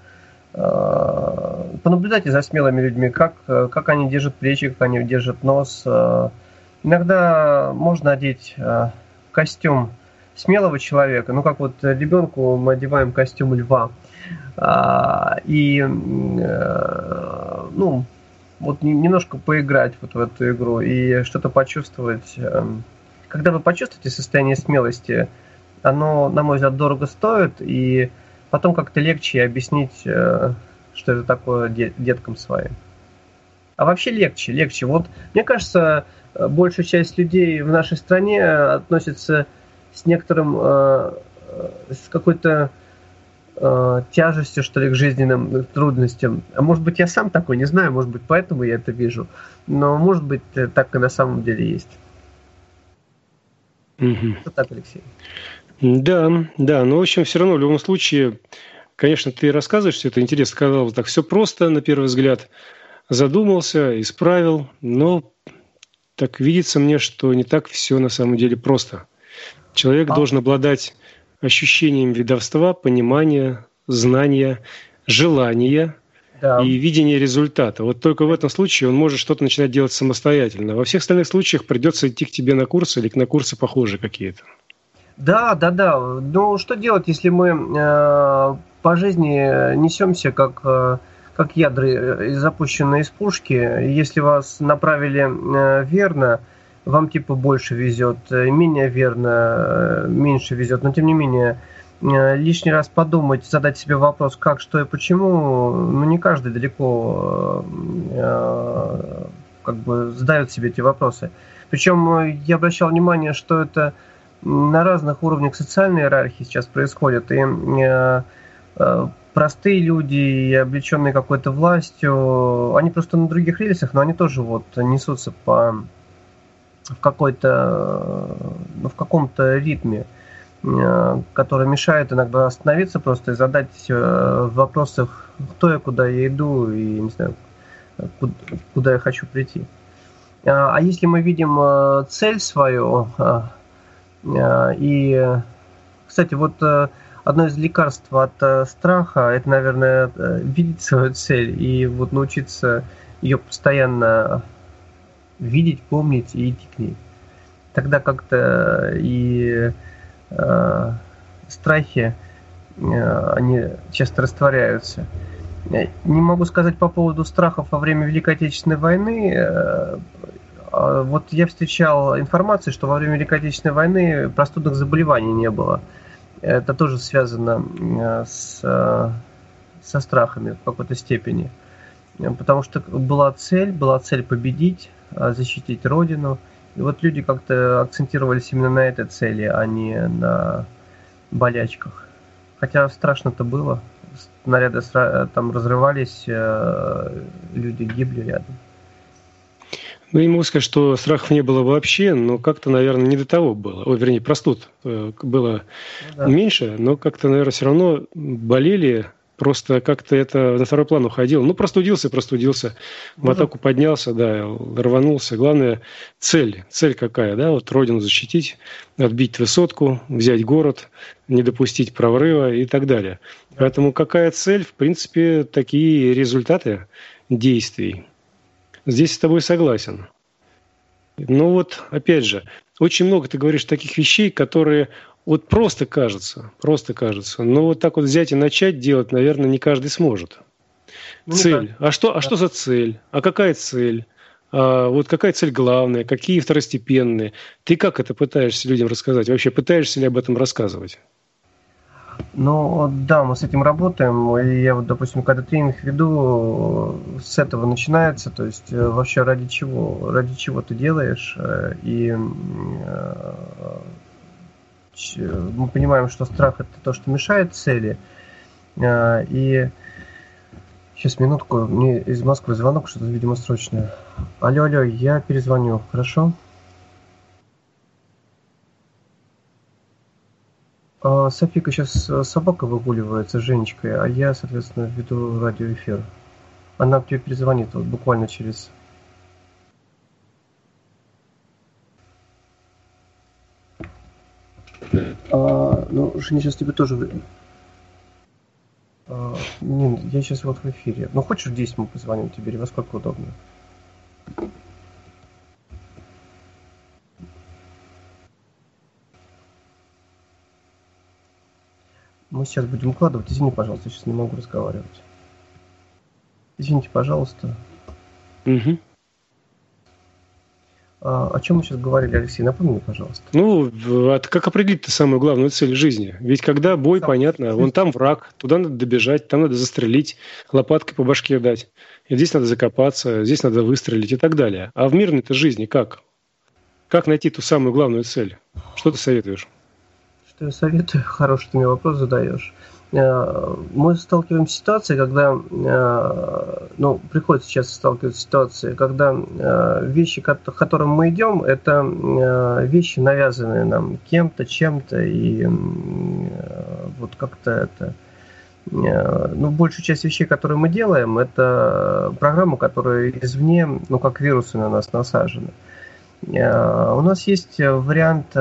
понаблюдайте за смелыми людьми, как они держат плечи, как они держат нос. Иногда можно одеть костюм смелого человека, ну как вот ребенку мы одеваем костюм льва. И ну, вот немножко поиграть вот в эту игру и что-то почувствовать. Когда вы почувствуете состояние смелости, оно, на мой взгляд, дорого стоит, и потом как-то легче объяснить, что это такое деткам своим. А вообще легче. Вот, мне кажется, большая часть людей в нашей стране относится с некоторым, с какой-то тяжестью, что ли, к жизненным трудностям. А может быть, я сам такой, не знаю, может быть, поэтому я это вижу. Но, может быть, так и на самом деле есть. Что так, Алексей? Да, но, в общем, все равно, в любом случае, конечно, ты рассказываешь все это интересно, казалось, так все просто, на первый взгляд, задумался, исправил, но так видится мне, что не так все на самом деле просто. Человек должен обладать ощущением ведовства, понимания, знания, желания и видения результата. Вот только в этом случае он может что-то начинать делать самостоятельно. Во всех остальных случаях придется идти к тебе на курсы или на курсы похожие какие-то. Да. Но что делать, если мы по жизни несемся как ядра, запущенные из пушки? Если вас направили верно, вам типа больше везет, менее верно, меньше везет. Но тем не менее, лишний раз подумать, задать себе вопрос, как, что и почему, ну не каждый далеко как бы задает себе эти вопросы. Причем я обращал внимание, что это на разных уровнях социальной иерархии сейчас происходит. И простые люди, облеченные какой-то властью, они просто на других рельсах, но они тоже вот несутся в каком-то ритме, который мешает иногда остановиться просто и задать в вопросах, кто я, куда я иду и не знаю, куда я хочу прийти. А если мы видим цель свою, и, кстати, вот одно из лекарств от страха, это, наверное, видеть свою цель и вот научиться ее постоянно видеть, помнить и идти к ней. Тогда как-то и страхи, они часто растворяются. Не могу сказать по поводу страхов во время Великой Отечественной войны. Вот я встречал информацию, что во время Великой Отечественной войны простудных заболеваний не было. Это тоже связано со страхами в какой-то степени. Потому что была цель победить, защитить Родину. И вот люди как-то акцентировались именно на этой цели, а не на болячках. Хотя страшно-то было. Снаряды там разрывались, люди гибли рядом. Ну, не могу сказать, что страхов не было вообще, но как-то, наверное, не до того было. Вернее, простуд было меньше, но как-то, наверное, все равно болели. Просто как-то это на второй план уходило. Ну, простудился, в атаку поднялся, да, рванулся. Главное, цель какая, да, вот Родину защитить, отбить высотку, взять город, не допустить прорыва и так далее. Поэтому какая цель, в принципе, такие результаты действий. Здесь с тобой согласен. Но вот, опять же, очень много ты говоришь таких вещей, которые вот просто кажутся. Но вот так вот взять и начать делать, наверное, не каждый сможет. Цель. А что за цель? А какая цель? Вот какая цель главная? Какие второстепенные? Ты как это пытаешься людям рассказать? Вообще пытаешься ли об этом рассказывать? Ну, да, мы с этим работаем. И я вот, допустим, когда тренинг веду, с этого начинается. То есть вообще ради чего? Ради чего ты делаешь? И мы понимаем, что страх – это то, что мешает цели. И сейчас, минутку, мне из Москвы звонок, что-то, видимо, срочное. Алло, я перезвоню, хорошо? Софика сейчас собака выгуливается с Женечкой, а я, соответственно, веду радиоэфир. Она тебе перезвонит вот буквально через... Женя, сейчас тебе тоже... Нет, я сейчас вот в эфире. Ну, хочешь, в 10 мы позвоним тебе, или во сколько удобно? Мы сейчас будем укладывать. Извини, пожалуйста, я сейчас не могу разговаривать. Извините, пожалуйста. Угу. О чем мы сейчас говорили, Алексей? Напомни мне, пожалуйста. Как определить-то самую главную цель жизни? Ведь когда бой, понятно, вон там враг, туда надо добежать, там надо застрелить, лопаткой по башке дать. И здесь надо закопаться, здесь надо выстрелить и так далее. А в мирной-то жизни как? Как найти ту самую главную цель? Что ты советуешь? Что я советую? Хороший ты мне вопрос задаешь. Мы сталкиваемся с ситуацией, когда, приходится сейчас сталкиваться с ситуацией, когда вещи, к которым мы идем, это вещи, навязанные нам кем-то, чем-то, и вот как-то это... большую часть вещей, которые мы делаем, это программы, которые извне, как вирусы на нас насажены. У нас есть вариант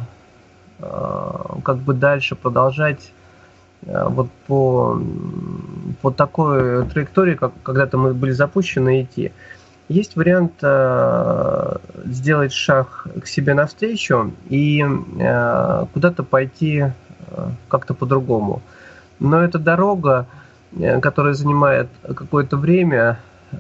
как бы дальше продолжать вот по такой траектории, как когда-то мы были запущены, идти. Есть вариант сделать шаг к себе навстречу и куда-то пойти как-то по-другому. Но эта дорога, которая занимает какое-то время,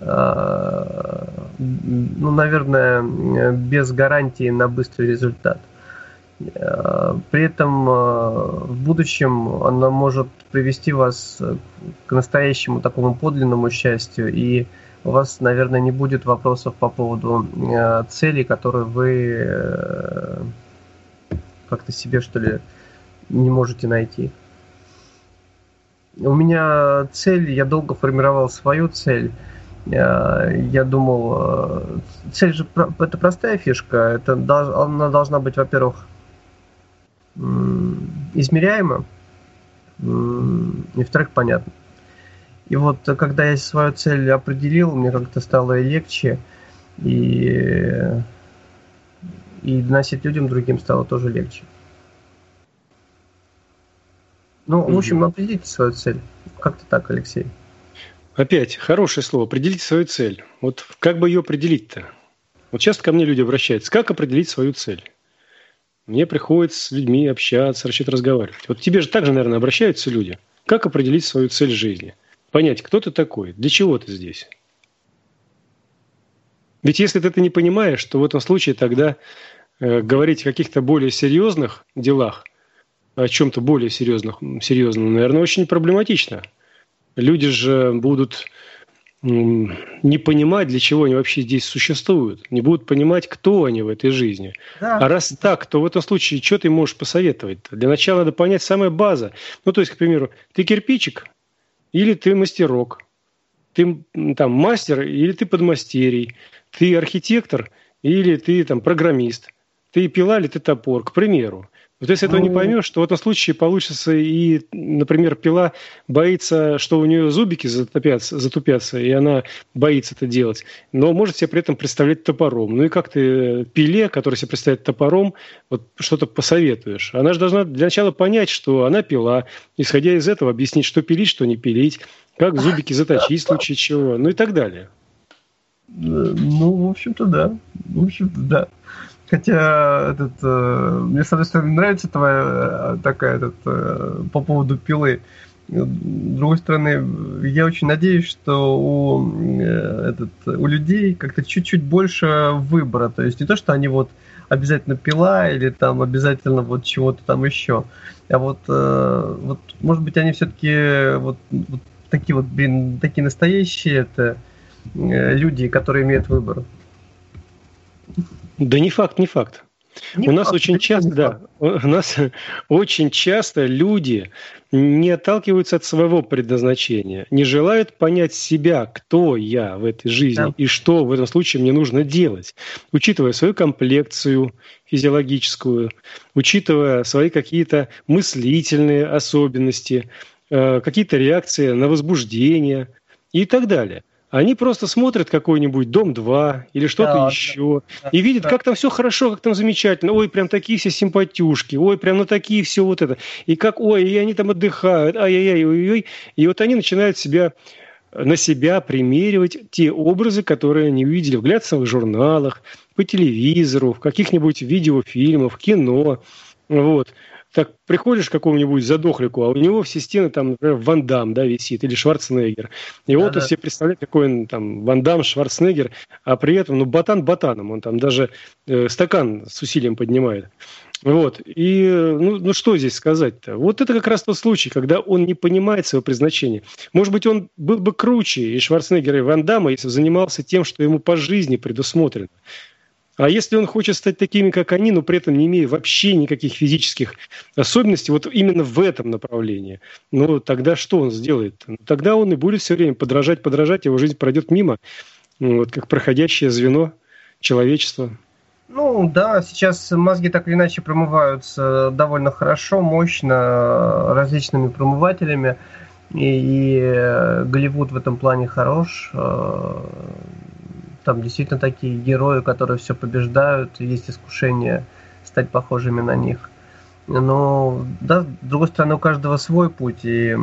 наверное, без гарантии на быстрый результат. При этом в будущем она может привести вас к настоящему такому подлинному счастью, и у вас, наверное, не будет вопросов по поводу целей, которые вы как-то себе, что ли, не можете найти. У меня цель, я долго формировал свою цель. Я думал, цель же это простая фишка, она должна быть, во-первых, измеряемо, и, во-вторых, понятно. И вот когда я свою цель определил, мне как-то стало и легче, и доносить людям другим стало тоже легче. В общем, определите свою цель. Как-то так, Алексей. Опять хорошее слово. Определить свою цель. Вот как бы ее определить-то? Вот часто ко мне люди обращаются. Как определить свою цель? Мне приходится с людьми общаться, разговаривать. Вот тебе же также, наверное, обращаются люди. Как определить свою цель жизни? Понять, кто ты такой, для чего ты здесь? Ведь если ты это не понимаешь, то в этом случае тогда говорить о каких-то более серьезных делах, о чем-то более серьезном, наверное, очень проблематично. Люди же будут не понимать, для чего они вообще здесь существуют, не будут понимать, кто они в этой жизни. Да. А раз так, то в этом случае что ты можешь посоветовать-то? Для начала надо понять самая база. То есть, к примеру, ты кирпичик или ты мастерок? Ты там мастер или ты подмастерий? Ты архитектор или ты там программист? Ты пила или ты топор, к примеру. Вот если этого не поймешь, то в этом случае получится и, например, пила боится, что у нее зубики затупятся, и она боится это делать, но может себе при этом представлять топором. И как ты пиле, который себе представляет топором, вот что-то посоветуешь? Она же должна для начала понять, что она пила, исходя из этого объяснить, что пилить, что не пилить, как зубики заточить в случае чего, и так далее. В общем-то, да. Хотя мне, с одной стороны, нравится твоя такая по поводу пилы. С другой стороны, я очень надеюсь, что у людей как-то чуть-чуть больше выбора. То есть не то, что они вот обязательно пила или там обязательно вот чего-то там еще. А вот может быть, они все-таки вот такие такие настоящие это люди, которые имеют выбор. Да не факт. У нас очень часто люди не отталкиваются от своего предназначения, не желают понять себя, кто я в этой жизни и что в этом случае мне нужно делать, учитывая свою комплекцию физиологическую, учитывая свои какие-то мыслительные особенности, какие-то реакции на возбуждение и так далее. Они просто смотрят какой-нибудь «Дом-2» или что-то еще, и видят, как там все хорошо, как там замечательно. Ой, прям такие все симпатюшки, ой, прям на такие все вот это. И как, ой, и они там отдыхают, ай-яй-яй, ой-ой. И вот они начинают на себя примеривать те образы, которые они увидели в глянцевых журналах, по телевизору, в каких-нибудь видеофильмах, в кино. Вот. Так приходишь к какому-нибудь задохлику, а у него все стены там, например, Ван Дам, да, висит, или Шварценеггер. И вот он себе представляет, какой он там Ван Дам, Шварценеггер, а при этом, ботан ботаном, он там даже стакан с усилием поднимает. Вот. И, что здесь сказать-то? Вот это как раз тот случай, когда он не понимает своего предназначения. Может быть, он был бы круче и Шварценеггера, и Ван Дамма, если бы занимался тем, что ему по жизни предусмотрено. А если он хочет стать такими, как они, но при этом не имея вообще никаких физических особенностей, вот именно в этом направлении, тогда что он сделает? Тогда он и будет все время подражать, его жизнь пройдет мимо, как проходящее звено человечества. Сейчас мозги так или иначе промываются довольно хорошо, мощно, различными промывателями, и Голливуд в этом плане хорош. Там действительно такие герои, которые все побеждают, есть искушение стать похожими на них. Но, с другой стороны, у каждого свой путь, и,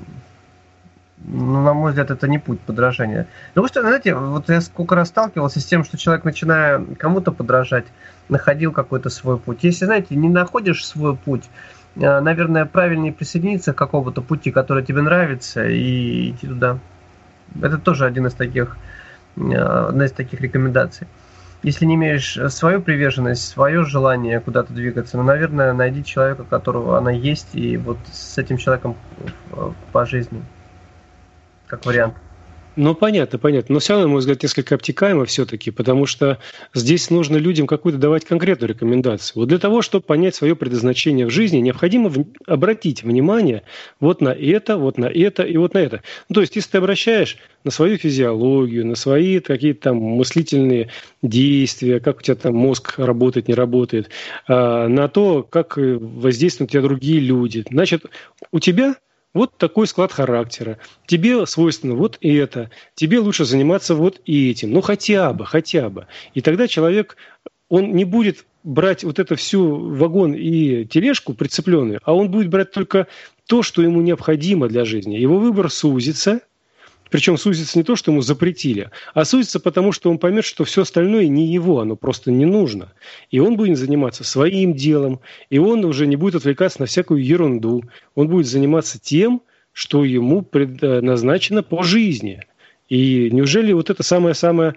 на мой взгляд, это не путь подражания. С другой стороны, знаете, вот я сколько раз сталкивался с тем, что человек, начиная кому-то подражать, находил какой-то свой путь. Если, знаете, не находишь свой путь, наверное, правильнее присоединиться к какому-то пути, который тебе нравится, и идти туда. Это тоже одна из таких рекомендаций. Если не имеешь свою приверженность, свое желание куда-то двигаться, наверное, найди человека, у которого она есть, и вот с этим человеком по жизни, как вариант. Понятно. Но все равно, на мой взгляд, несколько обтекаемо все-таки, потому что здесь нужно людям какую-то давать конкретную рекомендацию. Вот для того, чтобы понять свое предназначение в жизни, необходимо обратить внимание вот на это и вот на это. То есть, если ты обращаешь на свою физиологию, на свои какие-то там мыслительные действия, как у тебя там мозг работает, не работает, на то, как воздействуют на тебя другие люди, значит, у тебя вот такой склад характера. Тебе свойственно вот это. Тебе лучше заниматься вот этим. Хотя бы. И тогда человек, он не будет брать вот это всю вагон и тележку прицепленную, а он будет брать только то, что ему необходимо для жизни. Его выбор сузится. Причем сузится не то, что ему запретили, а сузится потому, что он поймет, что все остальное не его, оно просто не нужно. И он будет заниматься своим делом, и он уже не будет отвлекаться на всякую ерунду. Он будет заниматься тем, что ему предназначено по жизни. И неужели вот это самое-самое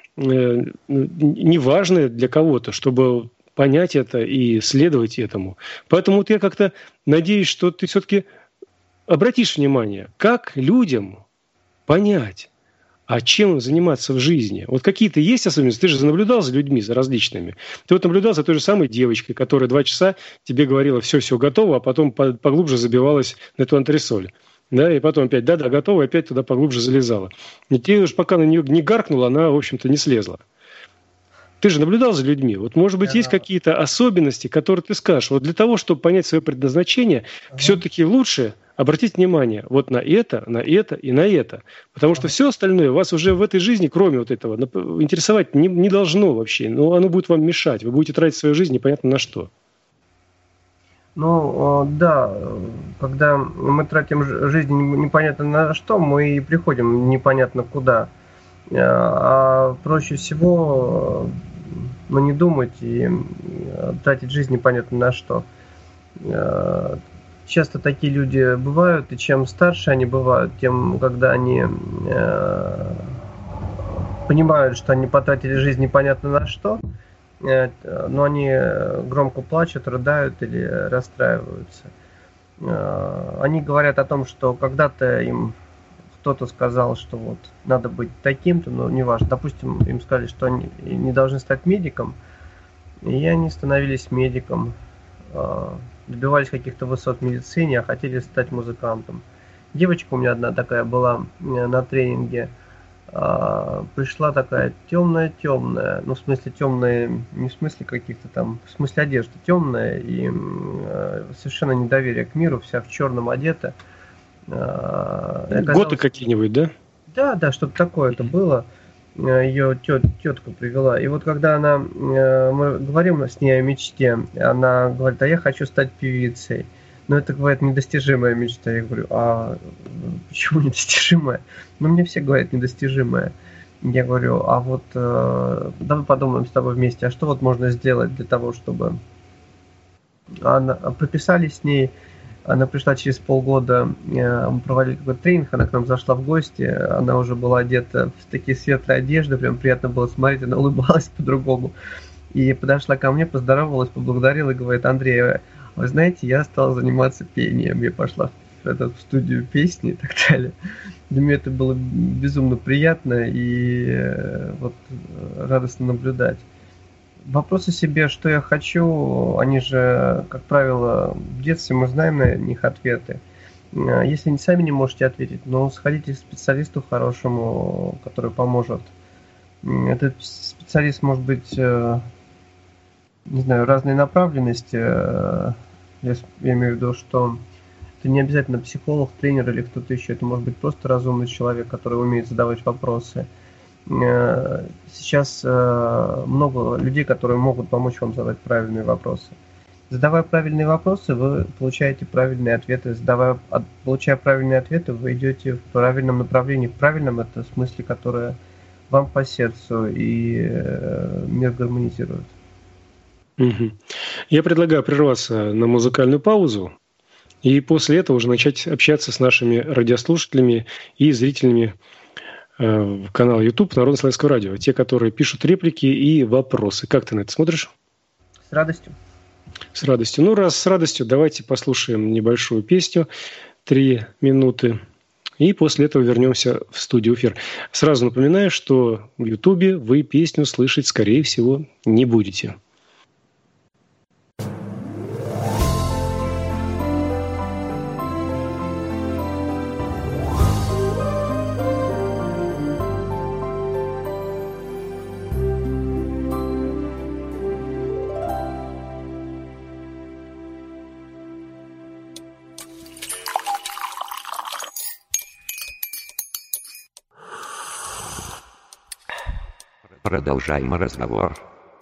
неважное для кого-то, чтобы понять это и следовать этому? Поэтому вот я как-то надеюсь, что ты все-таки обратишь внимание, как людям понять, а чем заниматься в жизни. Вот какие-то есть особенности? Ты же наблюдал за людьми, за различными. Ты вот наблюдал за той же самой девочкой, которая 2 часа тебе говорила, все готово, а потом поглубже забивалась на эту антресоль. Да, и потом опять, да, готово, и опять туда поглубже залезала. И ты уж пока на нее не гаркнула, она, в общем-то, не слезла. Ты же наблюдал за людьми. Вот, может быть, есть какие-то особенности, которые ты скажешь. Вот для того, чтобы понять свое предназначение, все-таки лучше обратить внимание вот на это и на это. Потому что все остальное вас уже в этой жизни, кроме вот этого, интересовать не должно вообще. Но оно будет вам мешать. Вы будете тратить свою жизнь непонятно на что. Когда мы тратим жизнь непонятно на что, мы и приходим непонятно куда. А проще всего не думать и тратить жизнь непонятно на что. Часто такие люди бывают, и чем старше они бывают, тем, когда они понимают, что они потратили жизнь непонятно на что, но они громко плачут, рыдают или расстраиваются. Они говорят о том, что когда-то им кто-то сказал, что вот надо быть таким-то, но неважно. Допустим, им сказали, что они не должны стать медиком, И они становились медиком, добивались каких-то высот в медицине, а хотели стать музыкантом. Девочка у меня одна такая была на тренинге, пришла такая темная, ну в смысле темная, не в смысле каких-то там, в смысле одежды темная и совершенно недоверие к миру, вся в черном одета. Готы какие-нибудь, да? Да, что-то такое это было. Ее тетка привела. И вот когда мы говорим с ней о мечте, она говорит, а я хочу стать певицей. Но это, говорит, недостижимая мечта. Я говорю, а почему недостижимая? Ну, мне все говорят недостижимая. Я говорю, а вот давай подумаем с тобой вместе, а что вот можно сделать для того, чтобы... Прописали с ней. Она пришла через полгода, мы проводили какой-то тренинг, она к нам зашла в гости, она уже была одета в такие светлые одежды, прям приятно было смотреть, она улыбалась по-другому. И подошла ко мне, поздоровалась, поблагодарила и говорит, Андрей, вы знаете, я стала заниматься пением, я пошла в студию песни и так далее. Для меня это было безумно приятно и вот радостно наблюдать. Вопросы себе, что я хочу, они же, как правило, в детстве мы знаем на них ответы. Если сами не можете ответить, но сходите к специалисту хорошему, который поможет. Этот специалист может быть, не знаю, разной направленности. Я имею в виду, что это не обязательно психолог, тренер или кто-то еще. Это может быть просто разумный человек, который умеет задавать вопросы. Сейчас много людей, которые могут помочь вам задать правильные вопросы. Задавая правильные вопросы, вы получаете правильные ответы. Получая правильные ответы, вы идете в правильном направлении. В правильном это в смысле, которое вам по сердцу, и мир гармонизирует. Я предлагаю прерваться на музыкальную паузу и после этого уже начать общаться с нашими радиослушателями и зрителями канал YouTube Народное славянское радио. Те, которые пишут реплики и вопросы. Как ты на это смотришь? С радостью. С радостью. Ну, раз с радостью, давайте послушаем небольшую песню. 3 минуты. И после этого вернемся в студию эфир. Сразу напоминаю, что в YouTube вы песню слышать, скорее всего, не будете. Продолжаем разговор.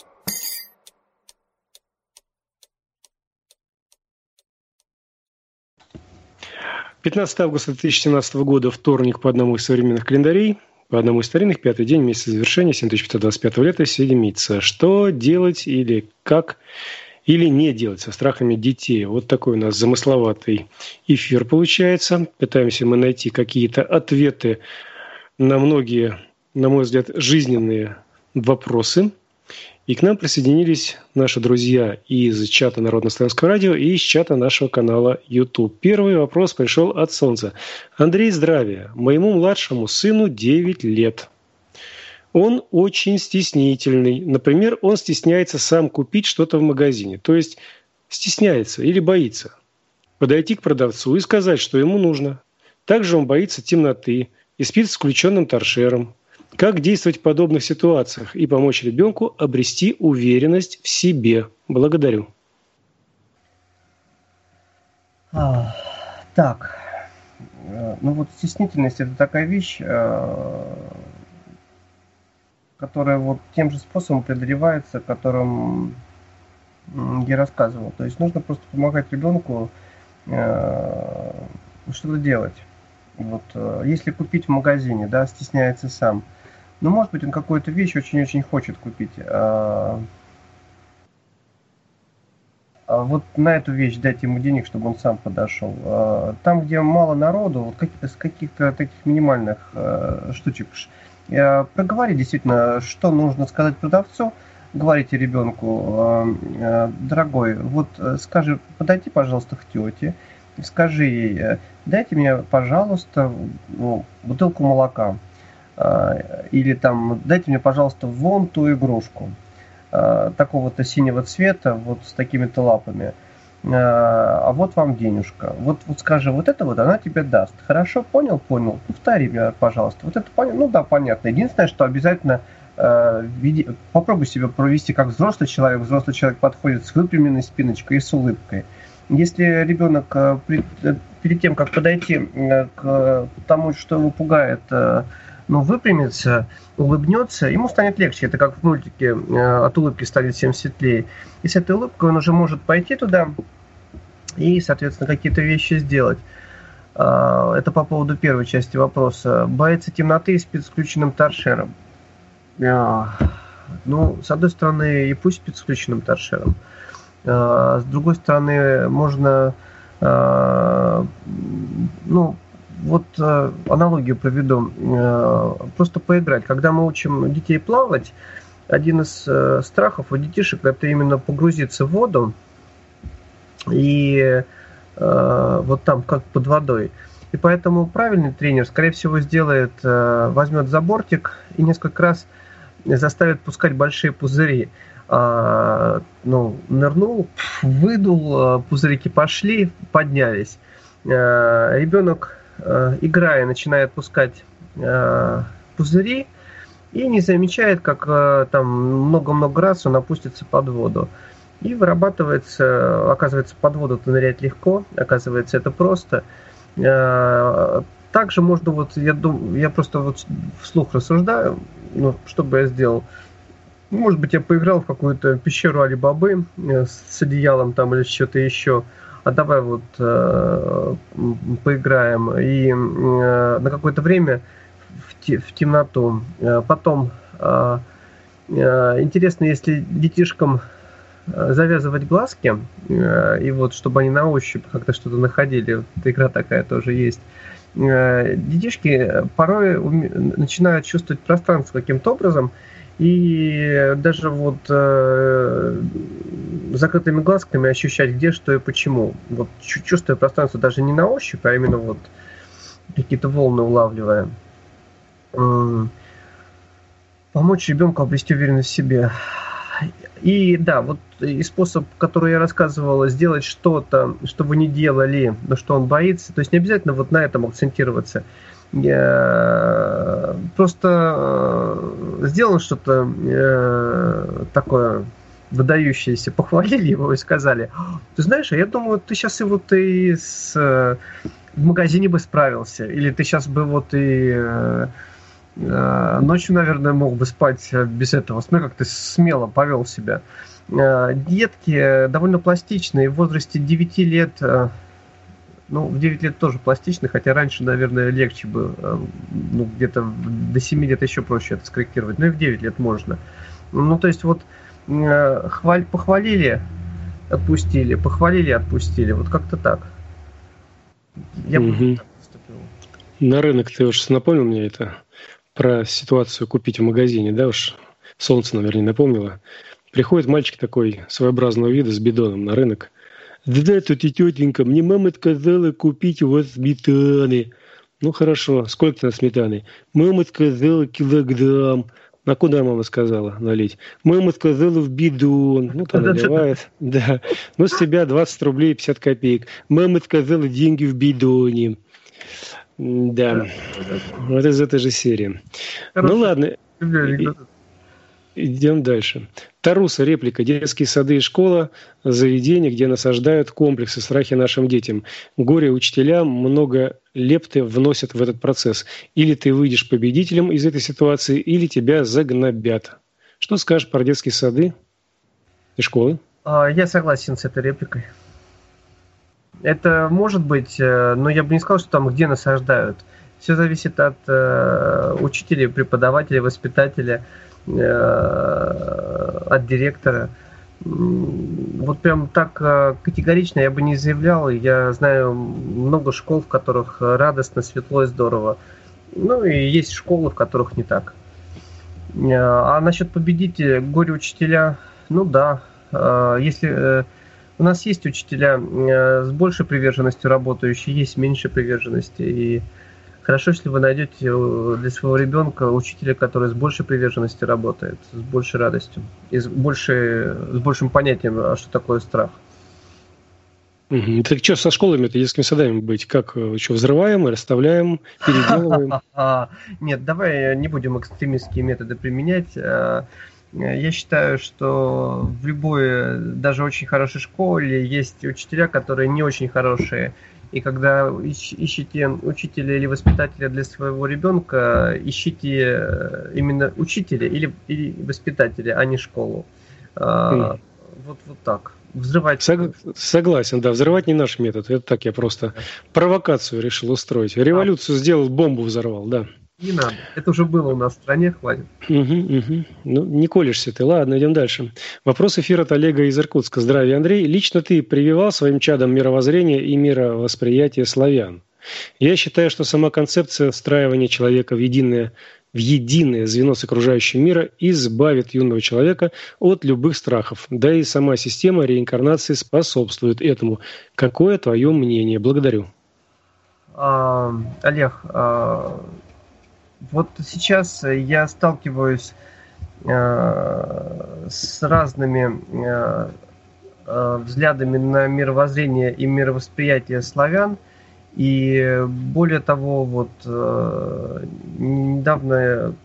— 15 августа 2017 года, вторник, по одному из современных календарей, по одному из старинных, 5-й день месяца завершения 7525 лета седмица. Что делать или как, или не делать со страхами детей? Вот такой у нас замысловатый эфир получается. Пытаемся мы найти какие-то ответы на многие, на мой взгляд, жизненные вопросы. И к нам присоединились наши друзья из чата Народного славянского радио и из чата нашего канала YouTube. Первый вопрос пришел от Солнца. Андрей, здравия. Моему младшему сыну 9 лет. Он очень стеснительный. Например, он стесняется сам купить что-то в магазине. То есть стесняется или боится подойти к продавцу и сказать, что ему нужно. Также он боится темноты и спит с включенным торшером. Как действовать в подобных ситуациях и помочь ребенку обрести уверенность в себе? Благодарю. Так, ну вот стеснительность – это такая вещь, которая вот тем же способом преодолевается, которым я рассказывал. То есть нужно просто помогать ребенку что-то делать. Вот, если купить в магазине, да, стесняется сам. Ну, может быть, он какую-то вещь очень-очень хочет купить. Вот на эту вещь дать ему денег, чтобы он сам подошел. Там, где мало народу, вот каких-то таких минимальных штучек, проговори действительно, что нужно сказать продавцу. Говорите ребенку, дорогой, вот скажи, подойди, пожалуйста, к тете, скажи ей, дайте мне, пожалуйста, бутылку молока. Или там, дайте мне, пожалуйста, вон ту игрушку. такого-то синего цвета, вот с такими-то лапами. А вот вам денежка. Вот скажи, вот это вот она тебе даст. Хорошо, понял? Повтори мне, пожалуйста. Вот это понятно? Ну да, понятно. Единственное, что обязательно попробуй себя провести как взрослый человек. Взрослый человек подходит с выпрямленной спиночкой и с улыбкой. Если ребенок перед тем, как подойти к тому, что его пугает, выпрямится, улыбнется, ему станет легче. Это как в мультике «От улыбки станет всем светлее». И с этой улыбкой он уже может пойти туда и, соответственно, какие-то вещи сделать. Это по поводу первой части вопроса. Боится темноты и спит с включенным торшером. С одной стороны, и пусть спит с включенным торшером. С другой стороны, можно... аналогию проведу. Просто поиграть. Когда мы учим детей плавать, один из страхов у детишек – это именно погрузиться в воду и вот там, как под водой. И поэтому правильный тренер, скорее всего, возьмет за бортик и несколько раз заставит пускать большие пузыри. Нырнул, выдул, пузырики пошли, поднялись. Ребенок, играя, начинает пускать пузыри и не замечает, как там много-много раз он опустится под воду. И оказывается, под воду нырять легко, оказывается, это просто. Также можно, я просто вслух рассуждаю, что бы я сделал. Может быть, я поиграл в какую-то пещеру Али-Бабы с одеялом там или что-то еще. А давай поиграем. И на какое-то время в темноту. Потом интересно, если детишкам завязывать глазки, и чтобы они на ощупь как-то что-то находили. Эта игра такая тоже есть. Детишки порой начинают чувствовать пространство каким-то образом, и даже закрытыми глазками ощущать, где, что и почему. Чувствуя пространство даже не на ощупь, а именно какие-то волны улавливая. Помочь ребенку обрести уверенность в себе. И да, и способ, который я рассказывал, сделать что-то, что вы не делали, но что он боится. То есть не обязательно на этом акцентироваться. Просто сделал что-то такое выдающееся, похвалили его и сказали: ты знаешь, я думаю, ты сейчас в магазине бы справился, или ты сейчас бы ночью, наверное, мог бы спать без этого. Смотри, как ты смело повел себя. Детки довольно пластичные, в возрасте 9 лет, в 9 лет тоже пластичны, хотя раньше, наверное, легче было, где-то до 7 лет еще проще это скорректировать, но и в 9 лет можно. То есть похвалили, отпустили, похвалили, отпустили, как-то так. Я бы так поступил. На рынок ты уж напомнил мне это? Про ситуацию купить в магазине, да уж, солнце, наверное, не напомнило. Приходит мальчик такой своеобразного вида с бидоном на рынок. Да, тут и тетенька, мне мама сказала купить у вас сметаны. Хорошо, сколько на сметаны? Мама сказала килограмм. А куда мама сказала налить? Мама сказала в бидон. Там наливает. Да. С тебя 20 рублей 50 копеек. Мама сказала деньги в бидоне. Да, из этой же серии. Хорошо. Ладно, идем дальше. Таруса, реплика. Детские сады и школа – заведения, где насаждают комплексы, страхи нашим детям. Горе учителям много лепты вносят в этот процесс. Или ты выйдешь победителем из этой ситуации, или тебя загнобят. Что скажешь про детские сады и школы? Я согласен с этой репликой. Это может быть, но я бы не сказал, что там где насаждают. Все зависит от учителя, преподавателя, воспитателя, от директора. Прям так категорично я бы не заявлял. Я знаю много школ, в которых радостно, светло и здорово. И есть школы, в которых не так. А насчет победителя, горе учителя, да. Если... У нас есть учителя с большей приверженностью работающие, есть меньшей приверженности. И Хорошо, если вы найдете для своего ребенка учителя, который с большей приверженностью работает, с большей радостью и с большим понятием, что такое страх. Так что со школами-то, детскими садами быть? Как, что, взрываем, расставляем, переделываем? Нет, давай не будем экстремистские методы применять. Я считаю, что в любой, даже очень хорошей школе есть учителя, которые не очень хорошие. И когда ищете учителя или воспитателя для своего ребенка, ищите именно учителя или воспитателя, а не школу. Вот так. Взрывать. Согласен, да, взрывать не наш метод. Это так, я просто провокацию решил устроить. Революцию сделал, бомбу взорвал, да. Не надо. Это уже было у нас в стране, хватит. Ну, не колешься ты. Ладно, идем дальше. Вопрос эфира от Олега из Иркутска. Здравия, Андрей. Лично ты прививал своим чадам мировоззрение и мировосприятие славян? Я считаю, что сама концепция встраивания человека в единое звено с окружающим миром избавит юного человека от любых страхов. Да и сама система реинкарнации способствует этому. Какое твое мнение? Благодарю. Олег, вот сейчас я сталкиваюсь с разными взглядами на мировоззрение и мировосприятие славян. И более того, вот недавно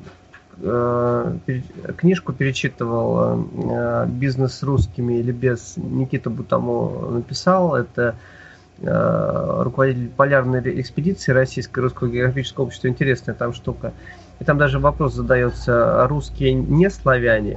книжку перечитывал «Бизнес с русскими или без». Никита Бутамо написал. Это руководитель полярной экспедиции Российского русского географического общества. Интересная там штука. И там даже вопрос задается: русские не славяне?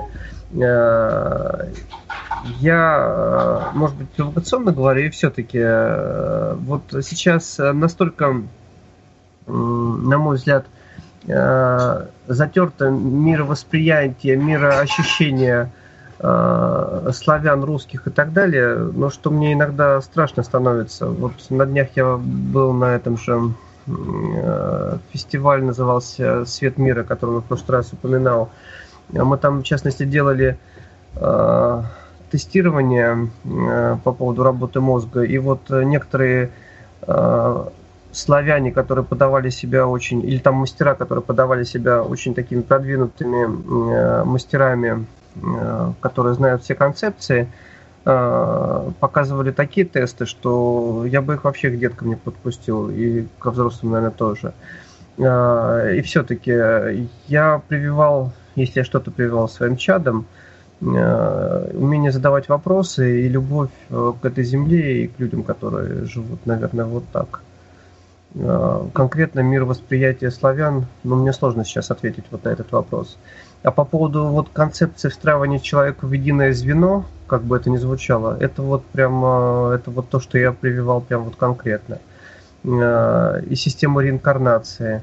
Я, может быть, провокационно говорю, и все-таки вот сейчас настолько, на мой взгляд, затерто мировосприятие, мироощущение славян, русских и так далее, но что мне иногда страшно становится. Вот на днях я был на этом же фестиваль, назывался «Свет мира», который я в прошлый раз упоминал. Мы там, в частности, делали тестирование по поводу работы мозга, и вот некоторые славяне, которые подавали себя очень, или там мастера, которые подавали себя очень такими продвинутыми мастерами, которые знают все концепции, показывали такие тесты, что я бы их вообще к деткам не подпустил, и ко взрослым, наверное, тоже. И все-таки я прививал, если я что-то прививал своим чадом, умение задавать вопросы и любовь к этой земле и к людям, которые живут, наверное, вот так. Конкретно мировосприятие славян, мне сложно сейчас ответить вот на этот вопрос. А по поводу вот концепции встраивания человека в единое звено, как бы это ни звучало, это вот прямо, это вот то, что я прививал прям вот конкретно. И система реинкарнации.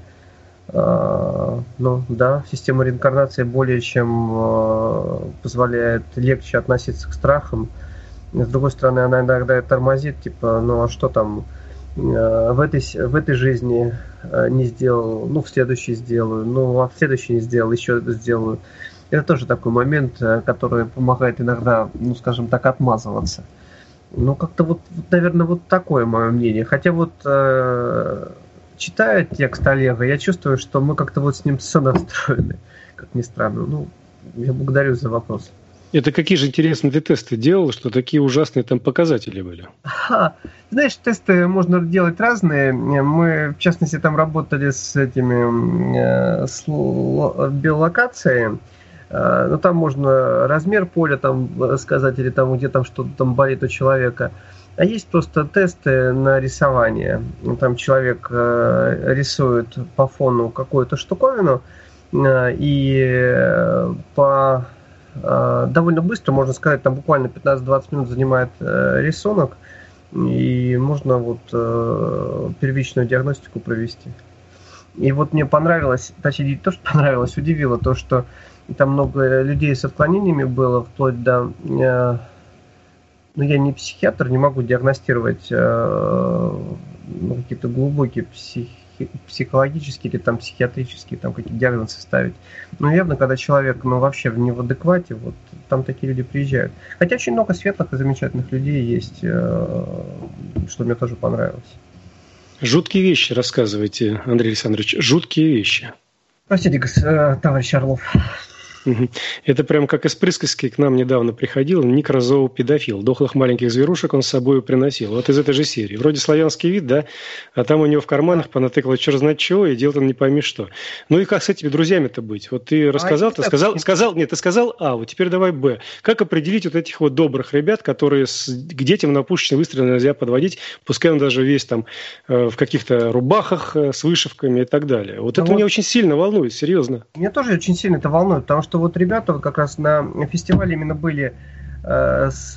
Система реинкарнации более чем позволяет легче относиться к страхам. С другой стороны, она иногда тормозит, а что там в этой жизни не сделал, в следующей сделаю, а в следующей не сделал, еще это сделаю. Это тоже такой момент, который помогает иногда, скажем так, отмазываться. Как-то вот, наверное, вот такое мое мнение. Хотя вот читая текст Олега, я чувствую, что мы как-то вот с ним сонастроены, как ни странно. Я благодарю за вопрос. Это какие же интересные ты тесты делал, что такие ужасные там показатели были? Знаешь, тесты можно делать разные. Мы, в частности, там работали с биолокацией. Там можно размер поля сказать, или где там что-то там болит у человека. А есть просто тесты на рисование. Там человек рисует по фону какую-то штуковину, и довольно быстро, можно сказать, там буквально 15-20 минут занимает рисунок, и можно первичную диагностику провести. И вот мне понравилось, точнее не то, что понравилось, удивило то, что там много людей с отклонениями было, вплоть до... я не психиатр, не могу диагностировать какие-то глубокие психологические или там психиатрические какие-то диагнозы ставить. Явно, когда человек вообще не в адеквате, вот там такие люди приезжают. Хотя очень много светлых и замечательных людей есть, что мне тоже понравилось. Жуткие вещи рассказывайте, Андрей Александрович, жуткие вещи. Простите, товарищ Орлов. Это прям как из присказки к нам недавно приходил некрозоопедофил. Дохлых маленьких зверушек он с собой приносил. Вот из этой же серии. Вроде славянский вид, да? А там у него в карманах понатыкало черт знает чего, и делал он не пойми что. Ну и как с этими друзьями-то быть? Вот ты рассказал, ты сказал А, вот теперь давай Б. Как определить вот этих вот добрых ребят, которые к детям на пушечные выстрелы нельзя подводить, пускай он даже весь там в каких-то рубахах с вышивками и так далее. Вот это меня очень сильно волнует, серьезно. Меня тоже очень сильно это волнует, потому что вот ребята вот как раз на фестивале именно были с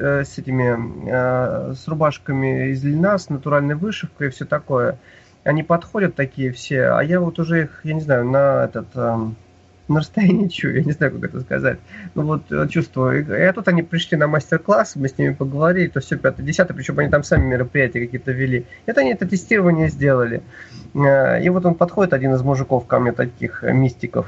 рубашками из льна, с натуральной вышивкой и все такое. Они подходят такие все, а я вот уже их, я не знаю, на расстоянии чую, я не знаю, как это сказать. Ну вот чувствую. И тут они пришли на мастер-класс, мы с ними поговорили, то все 5-10, причем они там сами мероприятия какие-то вели. Это они это тестирование сделали. И вот он подходит, один из мужиков ко мне, таких мистиков,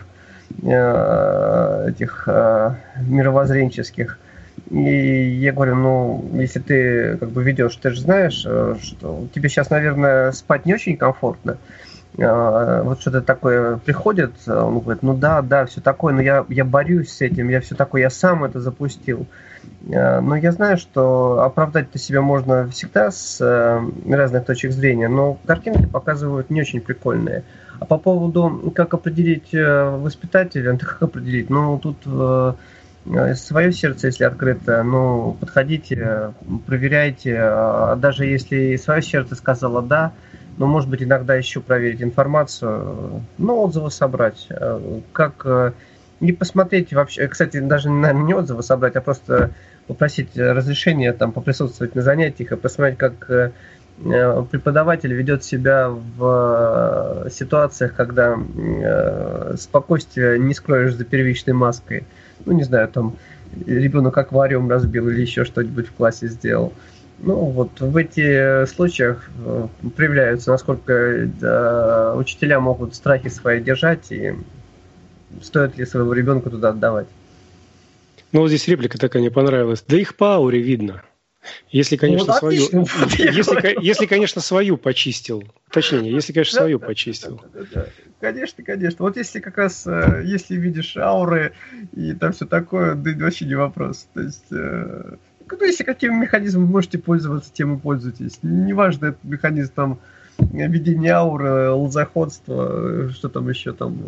этих мировоззренческих. И я говорю, ну, если ты как бы ведешь, ты же знаешь, что тебе сейчас, наверное, спать не очень комфортно. Вот что-то такое приходит, он говорит, ну да, все такое, но я борюсь с этим, я все такое, я сам это запустил. Но я знаю, что оправдать-то себя можно всегда с разных точек зрения, но картинки показывают не очень прикольные. А по поводу, как определить воспитателя, как определить? Ну, тут свое сердце, если открыто, ну, подходите, проверяйте. Даже если свое сердце сказало «да», но, может быть, иногда еще проверить информацию, ну, отзывы собрать. Как не посмотреть вообще, кстати, даже, наверное, не отзывы собрать, а просто попросить разрешения там поприсутствовать на занятиях и посмотреть, как преподаватель ведет себя в ситуациях, когда спокойствие не скроешь за первичной маской. Ну, не знаю, там ребенок аквариум разбил или еще что-нибудь в классе сделал. Ну, вот в этих случаях проявляются, насколько учителя могут страхи свои держать и стоит ли своего ребенка туда отдавать. Ну, вот здесь реплика такая мне понравилась. Да их по ауре видно. Если, конечно, если, конечно, свою почистил. Точнее, если, конечно, свою почистил. Конечно. Вот если как раз, если видишь ауры и там все такое, да вообще не вопрос. То есть, ну, если каким механизмом вы можете пользоваться, тем и пользуйтесь. Неважно, это механизм там ведения ауры, лозоходства, что там еще там,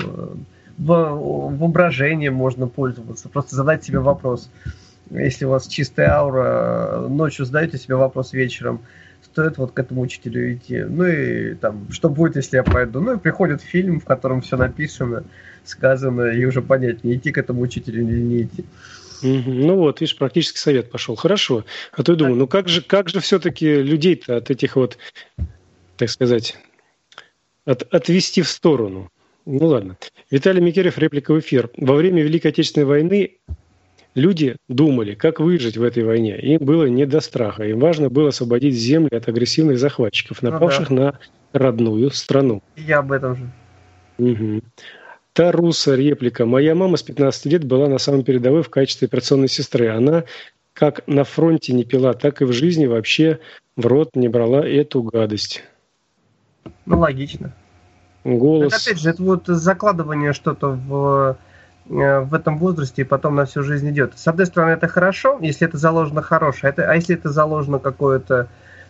воображением можно пользоваться. Просто задать себе вопрос. Если у вас чистая аура, ночью задаете себе вопрос вечером, стоит вот к этому учителю идти. Ну и там, что будет, если я пойду? Ну и приходит фильм, в котором все написано, сказано, и уже понятнее, идти к этому учителю или не идти. Ну вот, видишь, практически совет пошел. Хорошо. А то я думаю, ну как же все-таки людей-то от этих вот, так сказать, отвести в сторону? Ну ладно. Виталий Микерев, реплика в эфир. Во время Великой Отечественной войны люди думали, как выжить в этой войне. Им было не до страха. Им важно было освободить земли от агрессивных захватчиков, напавших на родную страну. Я об этом же. Угу. Таруса, реплика. Моя мама с 15 лет была на самом передовой в качестве операционной сестры. Она как на фронте не пила, так и в жизни вообще в рот не брала эту гадость. Ну, логично. Голос. Это, опять же, это вот закладывание что-то в этом возрасте и потом на всю жизнь идет. С одной стороны, это хорошо, если это заложено хорошее, а если это заложено какое-то,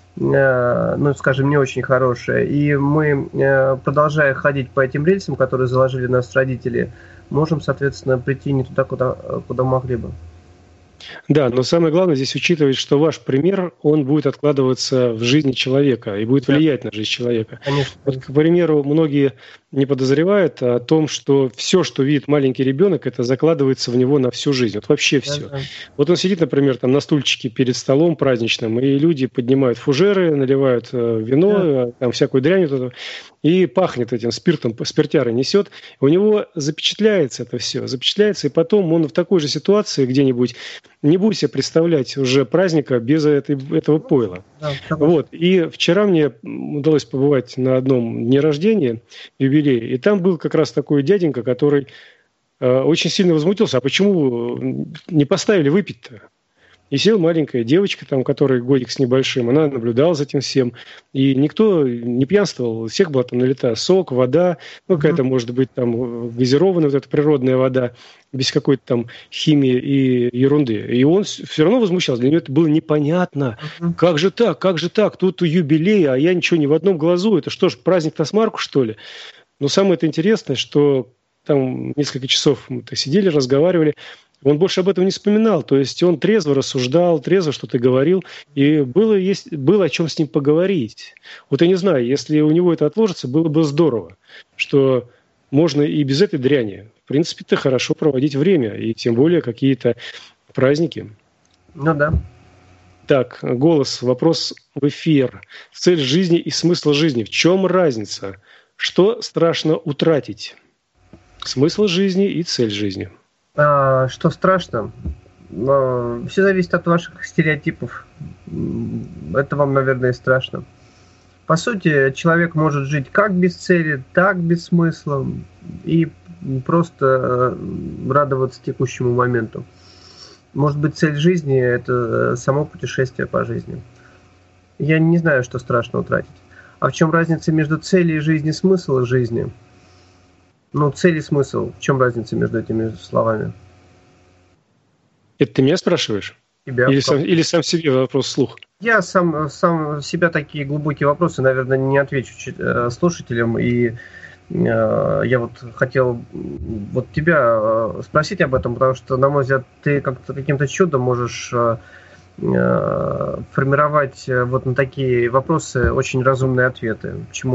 ну, скажем, не очень хорошее, и мы, продолжая ходить по этим рельсам, которые заложили нас родители, можем, соответственно, прийти не туда, куда могли бы. Да, но самое главное здесь учитывать, что ваш пример, он будет откладываться в жизни человека и будет влиять на жизнь человека. Конечно. Вот, к примеру, многие не подозревают о том, что все, что видит маленький ребенок, это закладывается в него на всю жизнь. Вот вообще все. Да. Вот он сидит, например, там на стульчике перед столом праздничным, и люди поднимают фужеры, наливают вино, там всякую дрянь, и пахнет этим спиртом, спиртярой несет. У него запечатляется это все, и потом он в такой же ситуации где-нибудь не будет себе представлять уже праздника без этого пойла. Да, вот. И вчера мне удалось побывать на одном дне рождения, юбилее, и там был как раз такой дяденька, который очень сильно возмутился. А почему не поставили выпить-то? И села маленькая девочка, там, которая годик с небольшим, она наблюдала за этим всем. И никто не пьянствовал, у всех была там налита сок, вода, ну, какая-то, может быть, там газированная вот эта природная вода, без какой-то там химии и ерунды. И он все равно возмущался. Для него это было непонятно. Как же так? Тут юбилей, а я ничего ни в одном глазу. Это что ж, праздник на смарку, что ли? Но самое это интересное, что там несколько часов мы сидели, разговаривали, он больше об этом не вспоминал. То есть он трезво рассуждал, трезво что-то говорил, и было о чем с ним поговорить. Вот я не знаю, если у него это отложится, было бы здорово, что можно и без этой дряни. В принципе-то хорошо проводить время, и тем более какие-то праздники. Ну да. Так, голос, вопрос в эфир. Цель жизни и смысл жизни. В чем разница? Что страшно утратить? Смысл жизни и цель жизни. Что страшно? Все зависит от ваших стереотипов. Это вам, наверное, и страшно. По сути, человек может жить как без цели, так без смысла и просто радоваться текущему моменту. Может быть, цель жизни – это само путешествие по жизни. Я не знаю, что страшно утратить. А в чем разница между целью жизни, смыслом жизни? Ну, цель и смысл. В чем разница между этими словами? Это ты меня спрашиваешь? Тебя. Или сам себе вопрос вслух? Я сам себя такие глубокие вопросы, наверное, не отвечу слушателям. И я вот хотел вот тебя спросить об этом, потому что, на мой взгляд, ты как-то каким-то чудом можешь формировать вот на такие вопросы очень разумные ответы, чему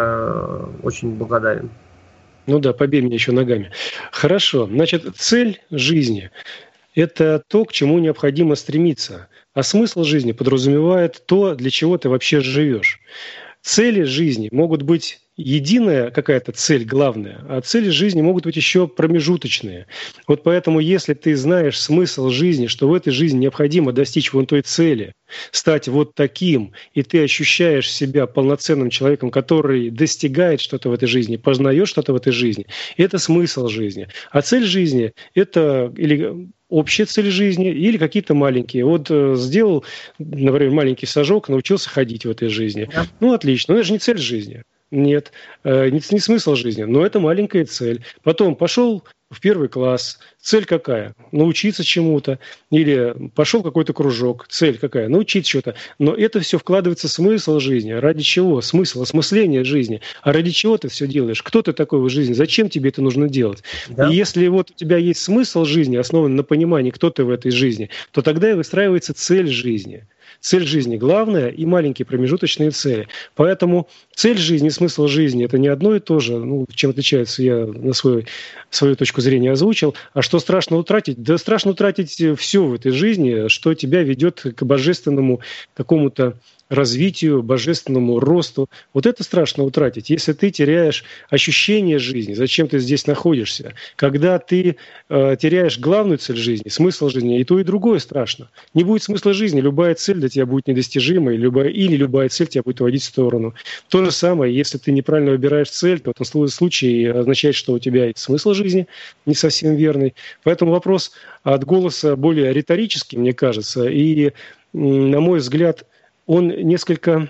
я очень благодарен. Ну да, побей меня еще ногами. Хорошо. Значит, цель жизни – это то, к чему необходимо стремиться. А смысл жизни подразумевает то, для чего ты вообще живешь. Цели жизни могут быть единая какая-то цель главная, а цели жизни могут быть еще промежуточные. Вот поэтому, если ты знаешь смысл жизни, что в этой жизни необходимо достичь вон той цели, стать вот таким, и ты ощущаешь себя полноценным человеком, который достигает что-то в этой жизни, познает что-то в этой жизни, это смысл жизни. А цель жизни – это или общая цель жизни, или какие-то маленькие. Вот сделал, например, маленький шажок, научился ходить в этой жизни. Да. Ну, отлично, но это же не цель жизни. Нет, не смысл жизни, но это маленькая цель. Потом пошел в первый класс. Цель какая? Научиться чему-то. Или пошел какой-то кружок. Цель какая? Научиться чего-то. Но это все вкладывается в смысл жизни. Ради чего? Смысл, осмысление жизни. А ради чего ты все делаешь? Кто ты такой в жизни? Зачем тебе это нужно делать? Да. И если вот у тебя есть смысл жизни, основан на понимании, кто ты в этой жизни, то тогда и выстраивается цель жизни. Цель жизни главная и маленькие промежуточные цели. Поэтому цель жизни, смысл жизни – это не одно и то же. Ну, чем отличается, я на свою точку зрения озвучил. А что страшно утратить? Да страшно утратить все в этой жизни, что тебя ведет к божественному какому-то развитию, божественному росту. Вот это страшно утратить. Если ты теряешь ощущение жизни, зачем ты здесь находишься, когда ты теряешь главную цель жизни, смысл жизни, и то, и другое страшно. Не будет смысла жизни, любая цель для тебя будет недостижимой, или любая цель тебя будет уводить в сторону. То же самое, если ты неправильно выбираешь цель, то в этом случае означает, что у тебя смысл жизни не совсем верный. Поэтому вопрос от голоса более риторический, мне кажется, и, на мой взгляд, он несколько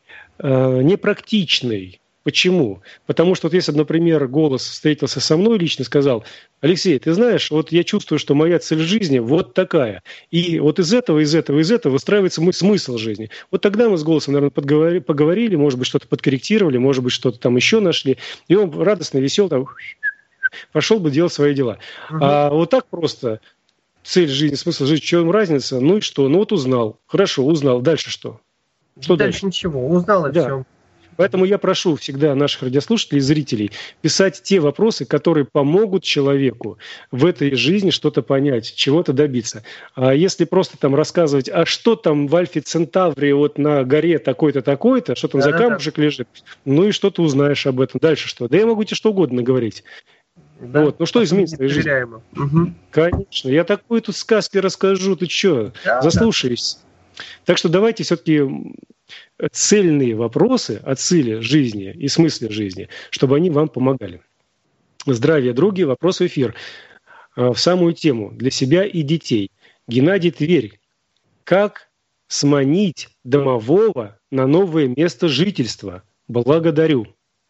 непрактичный. Почему? Потому что вот если, например, голос встретился со мной лично и сказал: Алексей, ты знаешь, вот я чувствую, что моя цель жизни вот такая. И вот из этого выстраивается мой смысл жизни. Вот тогда мы с голосом, наверное, поговорили, может быть, что-то подкорректировали, может быть, что-то там еще нашли. И он радостно, весел, там, пошел бы делать свои дела. А вот так просто цель жизни, смысл жизни, в чем разница? Ну и что? Ну вот узнал. Хорошо, узнал. Дальше что? Что дальше? Ничего, узнал и все. Поэтому я прошу всегда наших радиослушателей и зрителей писать те вопросы, которые помогут человеку в этой жизни что-то понять, чего-то добиться. А если просто там рассказывать, а что там в Альфе Центавре вот на горе такой-то, такой-то, что там за камушек лежит, ну и что ты узнаешь об этом. Дальше что? Да я могу тебе что угодно говорить. Да, вот. Ну что изменится в твоей жизни? Угу. Конечно. Я такую тут сказки расскажу, ты что? Да, заслушаешься. Так что давайте все-таки цельные вопросы о цели жизни и смысле жизни, чтобы они вам помогали. Здравия, други, вопрос в эфир. В самую тему для себя и детей. Геннадий, Тверь. Как сманить домового на новое место жительства? Благодарю.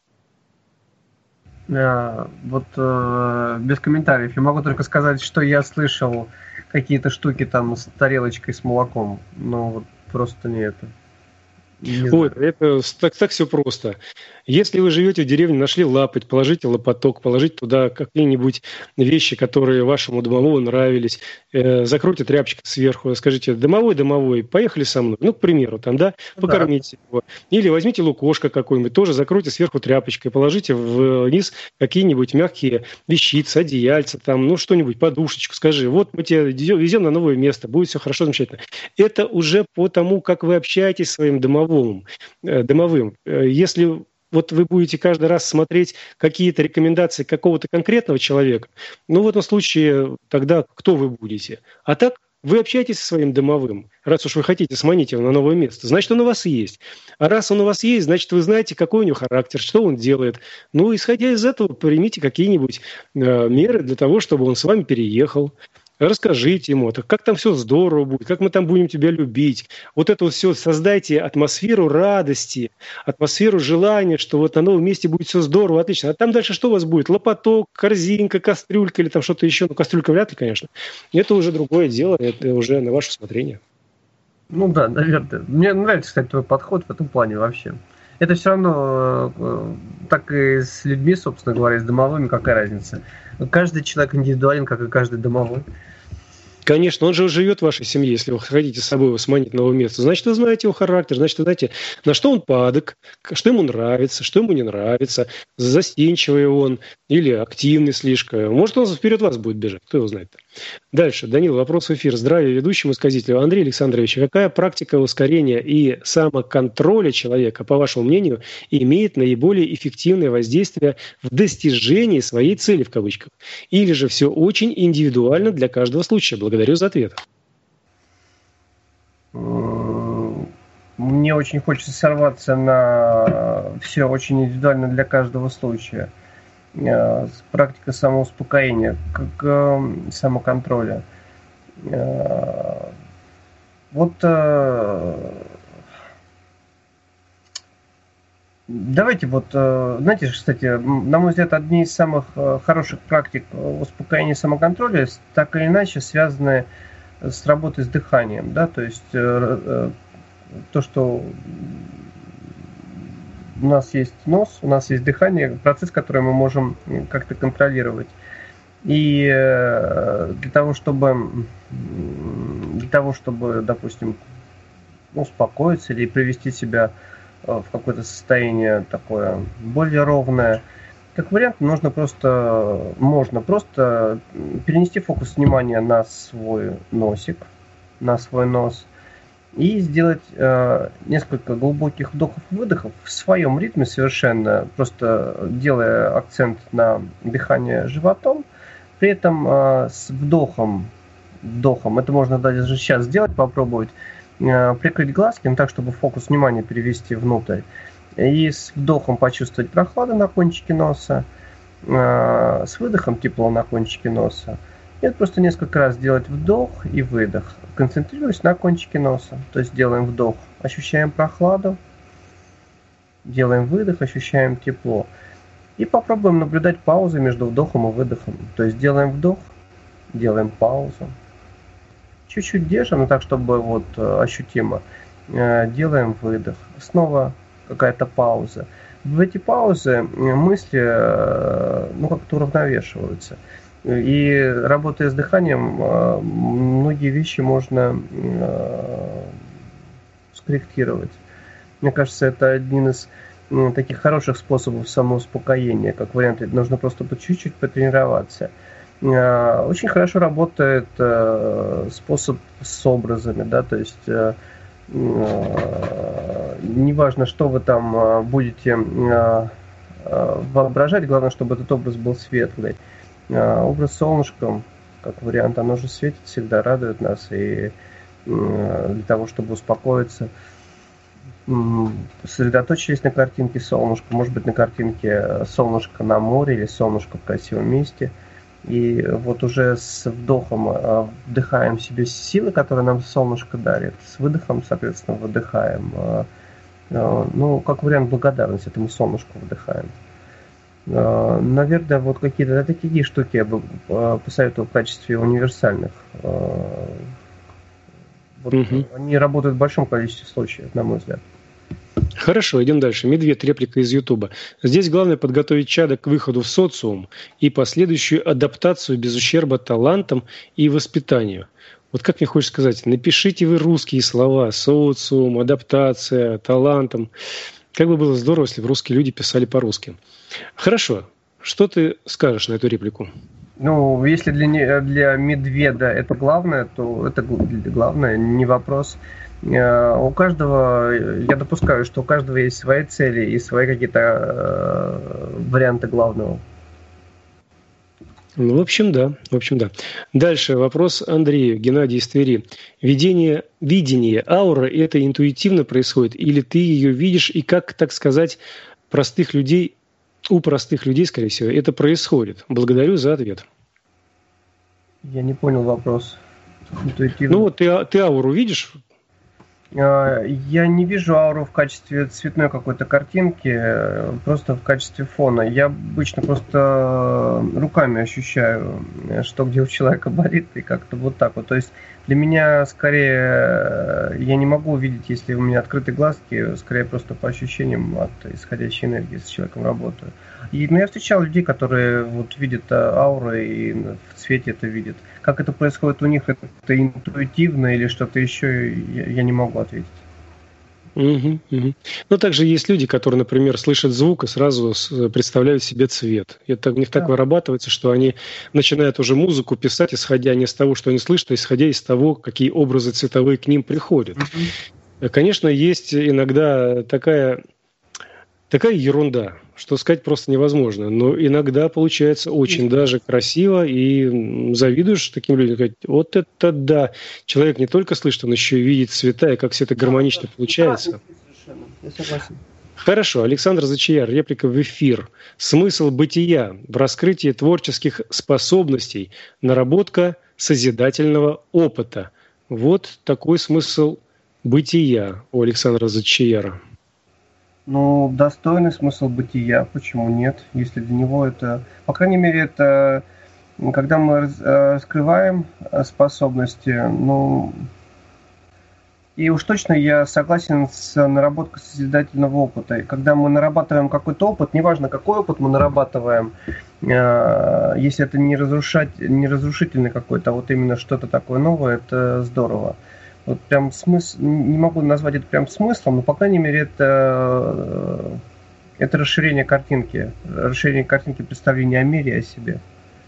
Вот без комментариев. Я могу только сказать, что я слышал какие-то штуки там с тарелочкой с молоком. Но вот просто не это. Ой, это так все просто. Если вы живете в деревне, нашли лапоть, положите лопаток, положите туда какие-нибудь вещи, которые вашему домовому нравились, закройте тряпочкой сверху, скажите: домовой, поехали со мной. Ну, к примеру, там, да, покормите его. Или возьмите лукошко какое-нибудь, тоже закройте сверху тряпочкой, положите вниз какие-нибудь мягкие вещицы, одеяльца, там, ну, что-нибудь, подушечку, скажи: вот мы тебя везем на новое место, будет все хорошо, замечательно. Это уже по тому, как вы общаетесь с своим домовым. Если вот вы будете каждый раз смотреть какие-то рекомендации какого-то конкретного человека, ну, в этом случае тогда кто вы будете? А так вы общаетесь со своим домовым. Раз уж вы хотите сманить его на новое место, значит, он у вас есть. А раз он у вас есть, значит, вы знаете, какой у него характер, что он делает. Ну, исходя из этого, примите какие-нибудь меры для того, чтобы он с вами переехал. Расскажите ему, как там все здорово будет, как мы там будем тебя любить. Вот это вот все, создайте атмосферу радости, атмосферу желания, что вот на новом месте будет все здорово, отлично. А там дальше что у вас будет? Лопаток, корзинка, кастрюлька или там что-то еще? Ну, кастрюлька вряд ли, конечно. Это уже другое дело, это уже на ваше усмотрение. Ну да, наверное. Мне нравится, кстати, твой подход в этом плане вообще. Это все равно так и с людьми, собственно говоря, с домовыми, какая разница. Каждый человек индивидуален, как и каждый домовой. Конечно, он же живет в вашей семье, если вы хотите с собой его сманить на новое место. Значит, вы знаете его характер, значит, вы знаете, на что он падок, что ему нравится, что ему не нравится, застенчивый он или активный слишком. Может, он вперед вас будет бежать, кто его знает-то. Дальше. Данил, вопрос в эфир. Здравия ведущему и сказителю. Андрей Александрович, какая практика ускорения и самоконтроля человека, по вашему мнению, имеет наиболее эффективное воздействие в достижении своей цели, в кавычках? Или же все очень индивидуально для каждого случая? Благодарю за ответ. Мне очень хочется сорваться на все очень индивидуально для каждого случая. Практика самоуспокоения, как самоконтроля. Вот давайте вот, знаете, кстати, на мой взгляд, одни из самых хороших практик успокоения и самоконтроля так или иначе связаны с работой с дыханием, да, то есть то, что у нас есть нос, у нас есть дыхание, процесс, который мы можем как-то контролировать. И для того, чтобы, допустим, успокоиться или привести себя в какое-то состояние такое более ровное, как вариант, можно просто перенести фокус внимания на свой носик, на свой нос, и сделать несколько глубоких вдохов-выдохов в своем ритме совершенно, просто делая акцент на дыхание животом, при этом с вдохом, это можно даже сейчас сделать, попробовать, прикрыть глазки, так, чтобы фокус внимания перевести внутрь, и с вдохом почувствовать прохладу на кончике носа, с выдохом тепло на кончике носа. И это просто несколько раз делать вдох и выдох, концентрируясь на кончике носа. То есть делаем вдох, ощущаем прохладу, делаем выдох, ощущаем тепло. И попробуем наблюдать паузы между вдохом и выдохом. То есть делаем вдох, делаем паузу. Чуть-чуть держим, но так, чтобы вот ощутимо. Делаем выдох. Снова какая-то пауза. В эти паузы мысли как-то уравновешиваются. И работая с дыханием, многие вещи можно скорректировать. Мне кажется, это один из таких хороших способов самоуспокоения. Как вариант, нужно просто чуть-чуть потренироваться. Очень хорошо работает способ с образами, да, то есть неважно, что вы там будете воображать, главное, чтобы этот образ был светлый. Образ с солнышком, как вариант, оно же светит, всегда радует нас, и для того, чтобы успокоиться, сосредоточились на картинке солнышко, может быть, на картинке солнышко на море или солнышко в красивом месте, И вот уже с вдохом вдыхаем себе силы, которые нам солнышко дарит, с выдохом, соответственно, выдыхаем. Ну, как вариант, благодарность этому солнышку выдыхаем. Наверное, вот какие-то такие штуки я бы посоветовал в качестве универсальных. Вот они работают в большом количестве случаев, на мой взгляд. Хорошо, идем дальше. Медведь, реплика из Ютуба. Здесь главное подготовить чадо к выходу в социум и последующую адаптацию без ущерба талантам и воспитанию. Вот как мне хочется сказать, напишите вы русские слова: социум, адаптация, талантам. Как бы было здорово, если бы русские люди писали по-русски. Хорошо. Что ты скажешь на эту реплику? Ну, если для медведа это главное, то это главное, не вопрос. У каждого, я допускаю, что у каждого есть свои цели и свои какие-то варианты главного. Ну, в общем, да. Дальше вопрос Андрею, Геннадий из Твери. Видение ауры, это интуитивно происходит, или ты ее видишь, и как, так сказать, у простых людей, скорее всего, это происходит? Благодарю за ответ. Я не понял вопрос. Интуитивно. Ну вот ты ауру видишь? Я не вижу ауру в качестве цветной какой-то картинки, просто в качестве фона. Я обычно просто руками ощущаю, что где у человека болит, и как-то вот так вот. То есть для меня скорее, я не могу увидеть, если у меня открыты глазки, скорее просто по ощущениям от исходящей энергии с человеком работаю. Но я встречал людей, которые вот видят ауры и в цвете это видят. Как это происходит у них, это интуитивно или что-то еще, я не могу ответить. Но также есть люди, которые, например, слышат звук и сразу представляют себе цвет. Это у них так вырабатывается, что они начинают уже музыку писать, исходя не из того, что они слышат, а исходя из того, какие образы цветовые к ним приходят. Конечно, есть иногда такая ерунда, что сказать просто невозможно. Но иногда получается очень даже красиво, и завидуешь таким людям. Говорить, вот это да! Человек не только слышит, он еще и видит цвета, и как все это гармонично получается. Я согласен. Хорошо. Александр Зачияр, реплика в эфир. Смысл бытия в раскрытии творческих способностей, наработка созидательного опыта. Вот такой смысл бытия у Александра Зачияра. Ну, достойный смысл бытия, почему нет? Если для него это... По крайней мере, это... Когда мы раскрываем способности, ну... И уж точно я согласен с наработкой созидательного опыта. Когда мы нарабатываем какой-то опыт, неважно, какой опыт мы нарабатываем, если это не разрушительный какой-то, а вот именно что-то такое новое, это здорово. Вот прям смысл, не могу назвать это прям смыслом, но, по крайней мере, это расширение картинки представления о мире и о себе.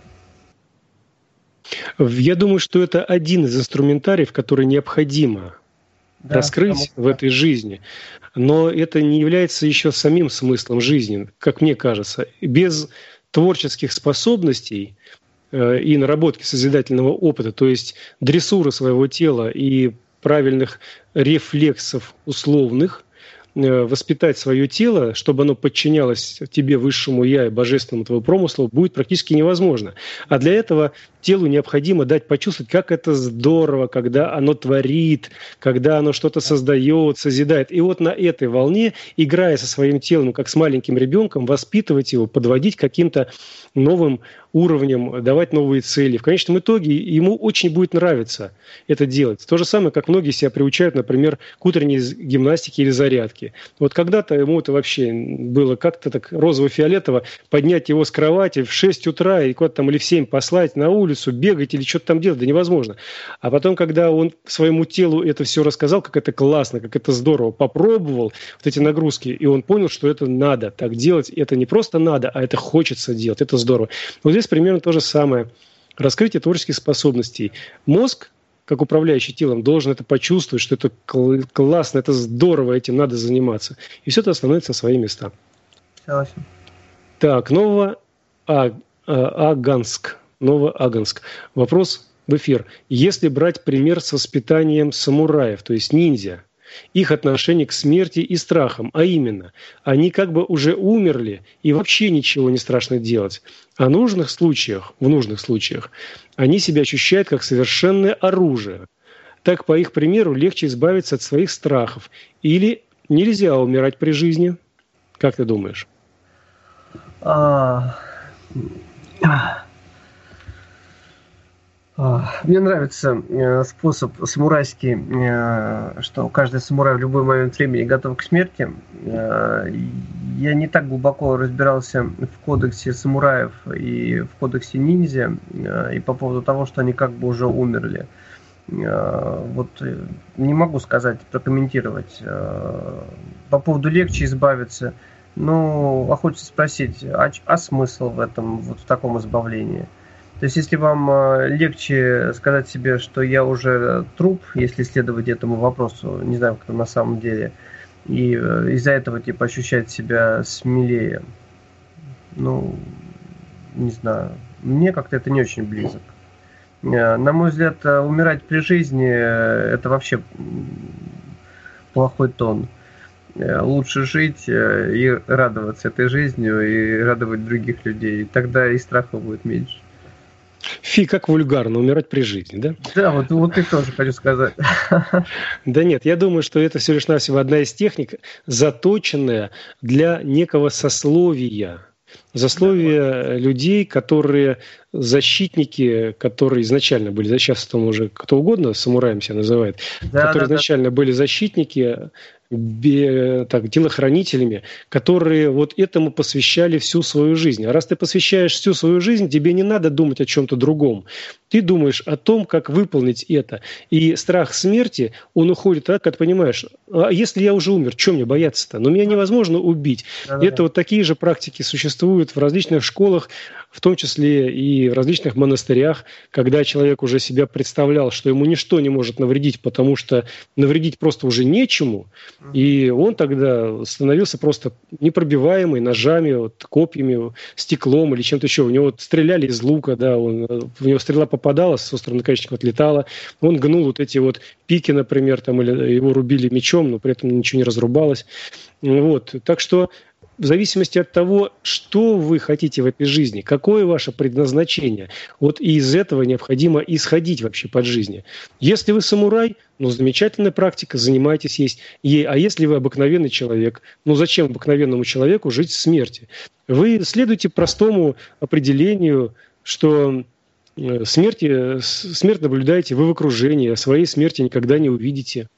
Я думаю, что это один из инструментариев, который необходимо раскрыть в этой жизни. Но это не является еще самим смыслом жизни, как мне кажется. Без творческих способностей и наработки созидательного опыта, то есть дрессуры своего тела и правильных рефлексов условных, воспитать свое тело, чтобы оно подчинялось тебе, высшему я и божественному твоему промыслу, будет практически невозможно. А для этого телу необходимо дать почувствовать, как это здорово, когда оно творит, когда оно что-то создает, созидает. И вот на этой волне, играя со своим телом, как с маленьким ребенком, воспитывать его, подводить к каким-то новым уровням, давать новые цели. В конечном итоге ему очень будет нравиться это делать. То же самое, как многие себя приучают, например, к утренней гимнастике или зарядке. Вот когда-то ему это вообще было как-то так розово-фиолетово, поднять его с кровати в 6 утра и куда-то там или в 7 послать на улицу, бегать или что-то там делать, да невозможно. А потом, когда он своему телу это все рассказал, как это классно, как это здорово, попробовал вот эти нагрузки, и он понял, что это надо так делать, это не просто надо, а это хочется делать, это здорово. Вот здесь примерно то же самое. Раскрытие творческих способностей. Мозг, как управляющий телом, должен это почувствовать, что это классно, это здорово, этим надо заниматься. И все это становится на свои места. Согласен. Так, Новоаганск. Вопрос в эфир. Если брать пример с воспитанием самураев, то есть ниндзя, их отношение к смерти и страхам. А именно, они как бы уже умерли и вообще ничего не страшно делать. А в нужных случаях, они себя ощущают как совершенное оружие. Так, по их примеру, легче избавиться от своих страхов. Или нельзя умирать при жизни? Как ты думаешь? Мне нравится способ самурайский, что каждый самурай в любой момент времени готов к смерти. Я не так глубоко разбирался в кодексе самураев и в кодексе ниндзя, и по поводу того, что они как бы уже умерли. Вот не могу сказать, прокомментировать. По поводу легче избавиться, хочется спросить, а смысл в этом, вот в таком избавлении? То есть, если вам легче сказать себе, что я уже труп, если следовать этому вопросу, не знаю, как это на самом деле, и из-за этого типа ощущать себя смелее, не знаю, мне как-то это не очень близок. На мой взгляд, умирать при жизни – это вообще плохой тон. Лучше жить и радоваться этой жизнью, и радовать других людей. Тогда и страха будет меньше. Как вульгарно умирать при жизни, да? Да, вот ты тоже хочу сказать. Да нет, я думаю, что это всего лишь навсего одна из техник, заточенная для некого сословия людей, которые защитники, которые изначально были, сейчас там уже кто угодно самураем себя называет, которые изначально были защитники, телохранителями, которые вот этому посвящали всю свою жизнь. А раз ты посвящаешь всю свою жизнь, тебе не надо думать о чем-то другом. Ты думаешь о том, как выполнить это. И страх смерти, он уходит так, как ты понимаешь, а если я уже умер, что мне бояться-то? Меня невозможно убить. Это вот такие же практики существуют в различных школах, в том числе и в различных монастырях, когда человек уже себя представлял, что ему ничто не может навредить, потому что навредить просто уже нечему, и он тогда становился просто непробиваемый ножами, копьями, стеклом или чем-то еще. У него стреляли из лука, в него стрела попадала, с острым наконечником отлетала. Он гнул вот эти вот пики, например, или его рубили мечом, но при этом ничего не разрубалось. Так что в зависимости от того, что вы хотите в этой жизни, какое ваше предназначение, вот и из этого необходимо исходить вообще под жизнью. Если вы самурай, замечательная практика, занимайтесь ей. А если вы обыкновенный человек, зачем обыкновенному человеку жить в смерти? Вы следуйте простому определению, что смерть наблюдаете вы в окружении, а своей смерти никогда не увидите.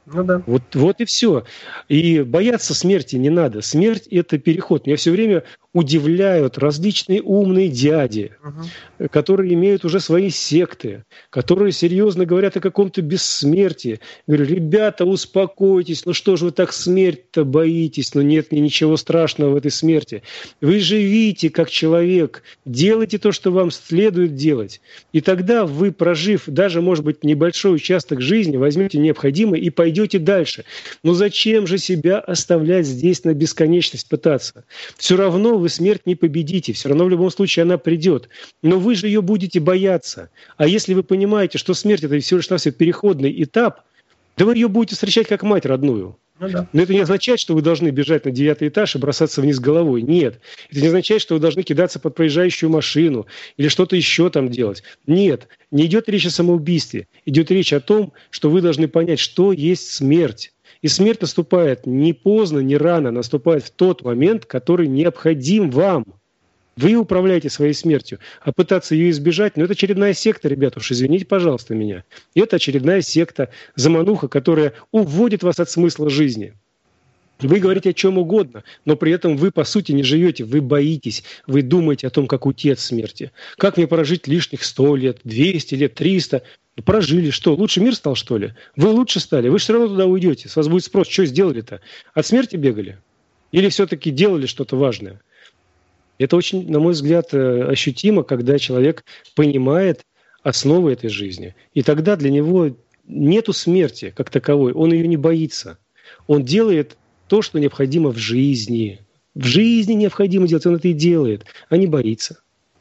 Вот и все. И бояться смерти не надо. Смерть – это переход. Меня все время удивляют различные умные дяди, которые имеют уже свои секты, которые серьезно говорят о каком-то бессмертии. Говорю, ребята, успокойтесь, что же вы так смерть-то боитесь? Нет ничего страшного в этой смерти. Вы живите как человек, делайте то, что вам следует делать. И тогда вы, прожив даже, может быть, небольшой участок жизни, возьмете необходимое и пойдете дальше. Зачем же себя оставлять здесь на бесконечность пытаться? Все равно вы смерть не победите, все равно в любом случае она придет. Но вы же ее будете бояться. А если вы понимаете, что смерть – это всего лишь навсего переходный этап, да вы ее будете встречать как мать родную. Но это не означает, что вы должны бежать на 9-й этаж и бросаться вниз головой. Нет. Это не означает, что вы должны кидаться под проезжающую машину или что-то еще там делать. Нет. Не идет речь о самоубийстве. Идет речь о том, что вы должны понять, что есть смерть. И смерть наступает не поздно, не рано, наступает в тот момент, который необходим вам. Вы управляете своей смертью, а пытаться ее избежать, это очередная секта, ребята, уж извините, пожалуйста, меня. Это очередная секта, замануха, которая уводит вас от смысла жизни. Вы говорите о чем угодно, но при этом вы, по сути, не живете, вы боитесь, вы думаете о том, как уйти от смерти. Как мне прожить лишних 100 лет, 200 лет, 300? Прожили, что? Лучше мир стал, что ли? Вы лучше стали, вы все равно туда уйдете. С вас будет спрос, что сделали-то? От смерти бегали? Или все-таки делали что-то важное? Это очень, на мой взгляд, ощутимо, когда человек понимает основы этой жизни. И тогда для него нету смерти как таковой, он ее не боится. Он делает то, что необходимо в жизни. В жизни необходимо делать, он это и делает, а не боится.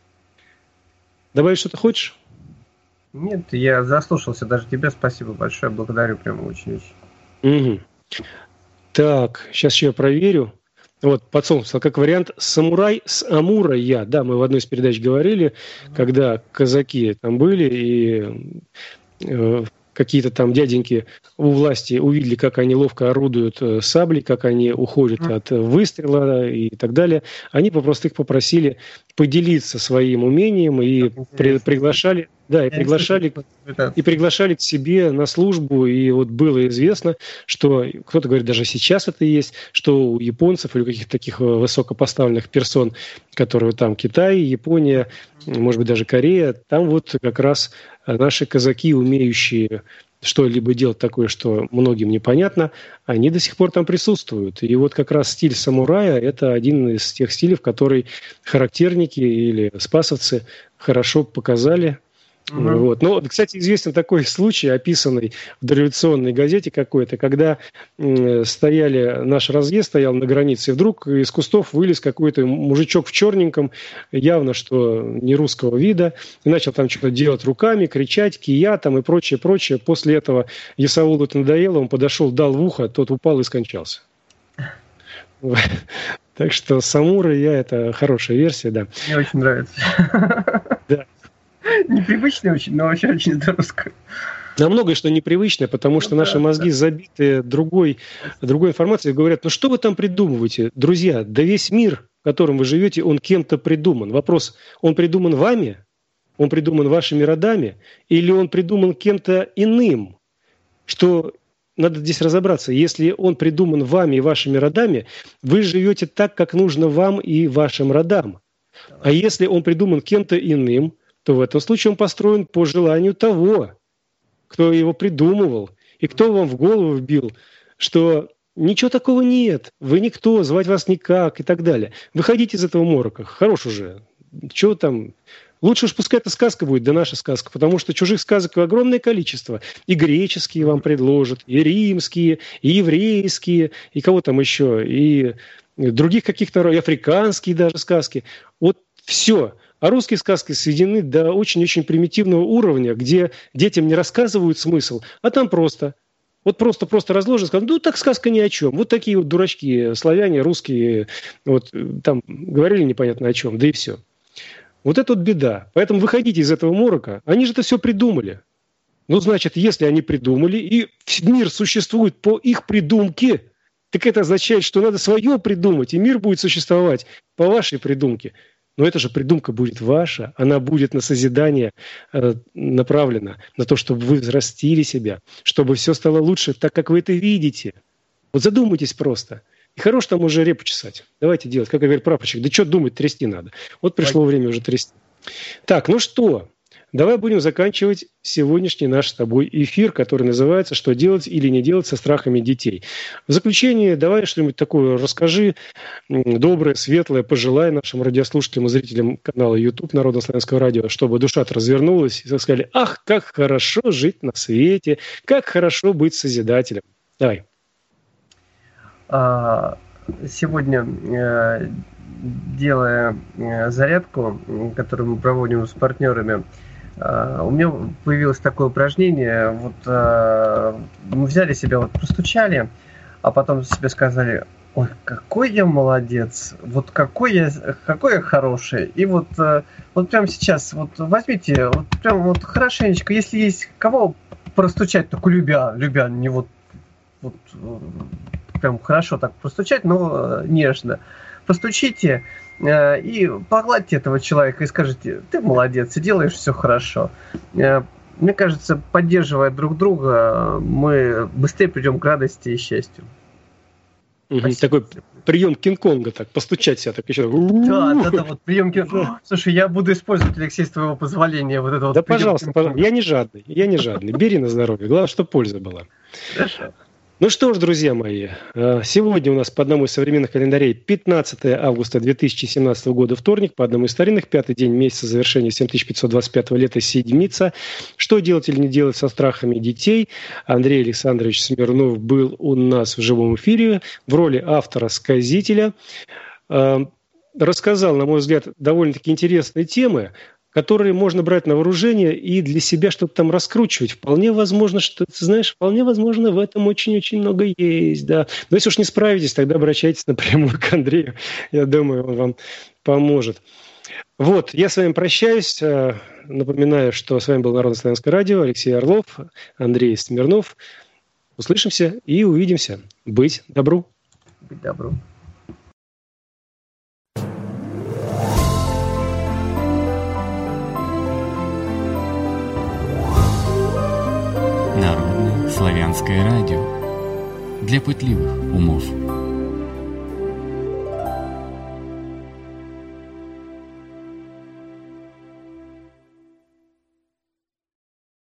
Добавить что-то хочешь? Нет, я заслушался даже тебя, спасибо большое, благодарю прямо очень-очень. Угу. Так, сейчас еще я проверю. Вот, подсолнух, как вариант самурай с Амурая. Да, мы в одной из передач говорили, когда казаки там были, и какие-то там дяденьки у власти увидели, как они ловко орудуют саблей, как они уходят от выстрела и так далее. Они просто их попросили поделиться своим умением и приглашали... Да, и приглашали к себе на службу, и вот было известно, что, кто-то говорит, даже сейчас это есть, что у японцев или у каких-то таких высокопоставленных персон, которые там Китай, Япония, может быть, даже Корея, там вот как раз наши казаки, умеющие что-либо делать такое, что многим непонятно, они до сих пор там присутствуют. И вот как раз стиль самурая – это один из тех стилей, который характерники или спасовцы хорошо показали. Вот. Но, кстати, известен такой случай, описанный в дореволюционной газете какой-то, когда наш разъезд стоял на границе, и вдруг из кустов вылез какой-то мужичок в черненьком, явно, что не русского вида, и начал там что-то делать руками, кричать, кия там и прочее, прочее. После этого Есаулу это надоело, он подошел, дал в ухо, тот упал и скончался. Так что самурай, это хорошая версия, да. Мне очень нравится. Да. Непривычно очень, но вообще очень русское. На многое что непривычное, потому что наши мозги забиты другой информацией. Говорят, что вы там придумываете? Друзья, да весь мир, в котором вы живете, он кем-то придуман. Вопрос, он придуман вами? Он придуман вашими родами? Или он придуман кем-то иным? Что надо здесь разобраться. Если он придуман вами и вашими родами, вы живете так, как нужно вам и вашим родам. А если он придуман кем-то иным, то в этом случае он построен по желанию того, кто его придумывал, и кто вам в голову вбил, что ничего такого нет, вы никто, звать вас никак и так далее. Выходите из этого морока, хорош уже. Чего там? Лучше уж пускай эта сказка будет, да наша сказка, потому что чужих сказок огромное количество. И греческие вам предложат, и римские, и еврейские, и кого там еще, и других каких-то, и африканские даже сказки. Вот все. А русские сказки сведены до очень-очень примитивного уровня, где детям не рассказывают смысл, а там просто. Вот просто разложено, скажут, так сказка ни о чем. Вот такие вот дурачки, славяне, русские, вот там говорили непонятно о чем, да и все. Вот это вот беда. Поэтому выходите из этого морока. Они же это все придумали. Значит, если они придумали, и мир существует по их придумке, так это означает, что надо свое придумать, и мир будет существовать по вашей придумке. Но эта же придумка будет ваша, она будет на созидание направлена, на то, чтобы вы взрастили себя, чтобы все стало лучше, так как вы это видите. Вот задумайтесь просто. И хорош там уже репу чесать. Давайте делать, как говорит прапорщик. Да что думать, трясти надо. Вот пришло время уже трясти. Так, что? Давай будем заканчивать сегодняшний наш с тобой эфир, который называется «Что делать или не делать со страхами детей». В заключение давай что-нибудь такое расскажи, доброе, светлое, пожелай нашим радиослушателям и зрителям канала YouTube Народно-славянского радио, чтобы душа-то развернулась и сказали: «Ах, как хорошо жить на свете, как хорошо быть созидателем». Давай. Сегодня, делая зарядку, которую мы проводим с партнерами, у меня появилось такое упражнение. Мы взяли себя, простучали, а потом себе сказали: ой, какой я молодец, какой я хороший. И прямо сейчас, возьмите, прям хорошенечко, если есть кого простучать, только любя, не прям хорошо так простучать, но нежно. Постучите и погладьте этого человека и скажите: ты молодец, и делаешь все хорошо. Мне кажется, поддерживая друг друга, мы быстрее придем к радости и счастью. Такой прием Кинг-Конга, так, постучать себя, так еще. Да, прием Кинг-Конга. Слушай, я буду использовать, Алексей, с твоего позволения Да, пожалуйста, я не жадный, бери на здоровье, главное, чтобы польза была. Хорошо. Ну что ж, друзья мои, сегодня у нас по одному из современных календарей 15 августа 2017 года, вторник, по одному из старинных, 5-й день месяца завершения 7525 лета, седмица. Что делать или не делать со страхами детей? Андрей Александрович Смирнов был у нас в живом эфире в роли автора-сказителя. Рассказал, на мой взгляд, довольно-таки интересные темы. которые можно брать на вооружение и для себя что-то там раскручивать. Вполне возможно, что, ты знаешь, вполне возможно, в этом очень-очень много есть, да. Но если уж не справитесь, тогда обращайтесь напрямую к Андрею. Я думаю, он вам поможет. Вот, я с вами прощаюсь. Напоминаю, что с вами был Народно-славянское радио, Алексей Орлов, Андрей Смирнов. Услышимся и увидимся. Быть добру. Быть добру. Народное славянское радио. Для пытливых умов.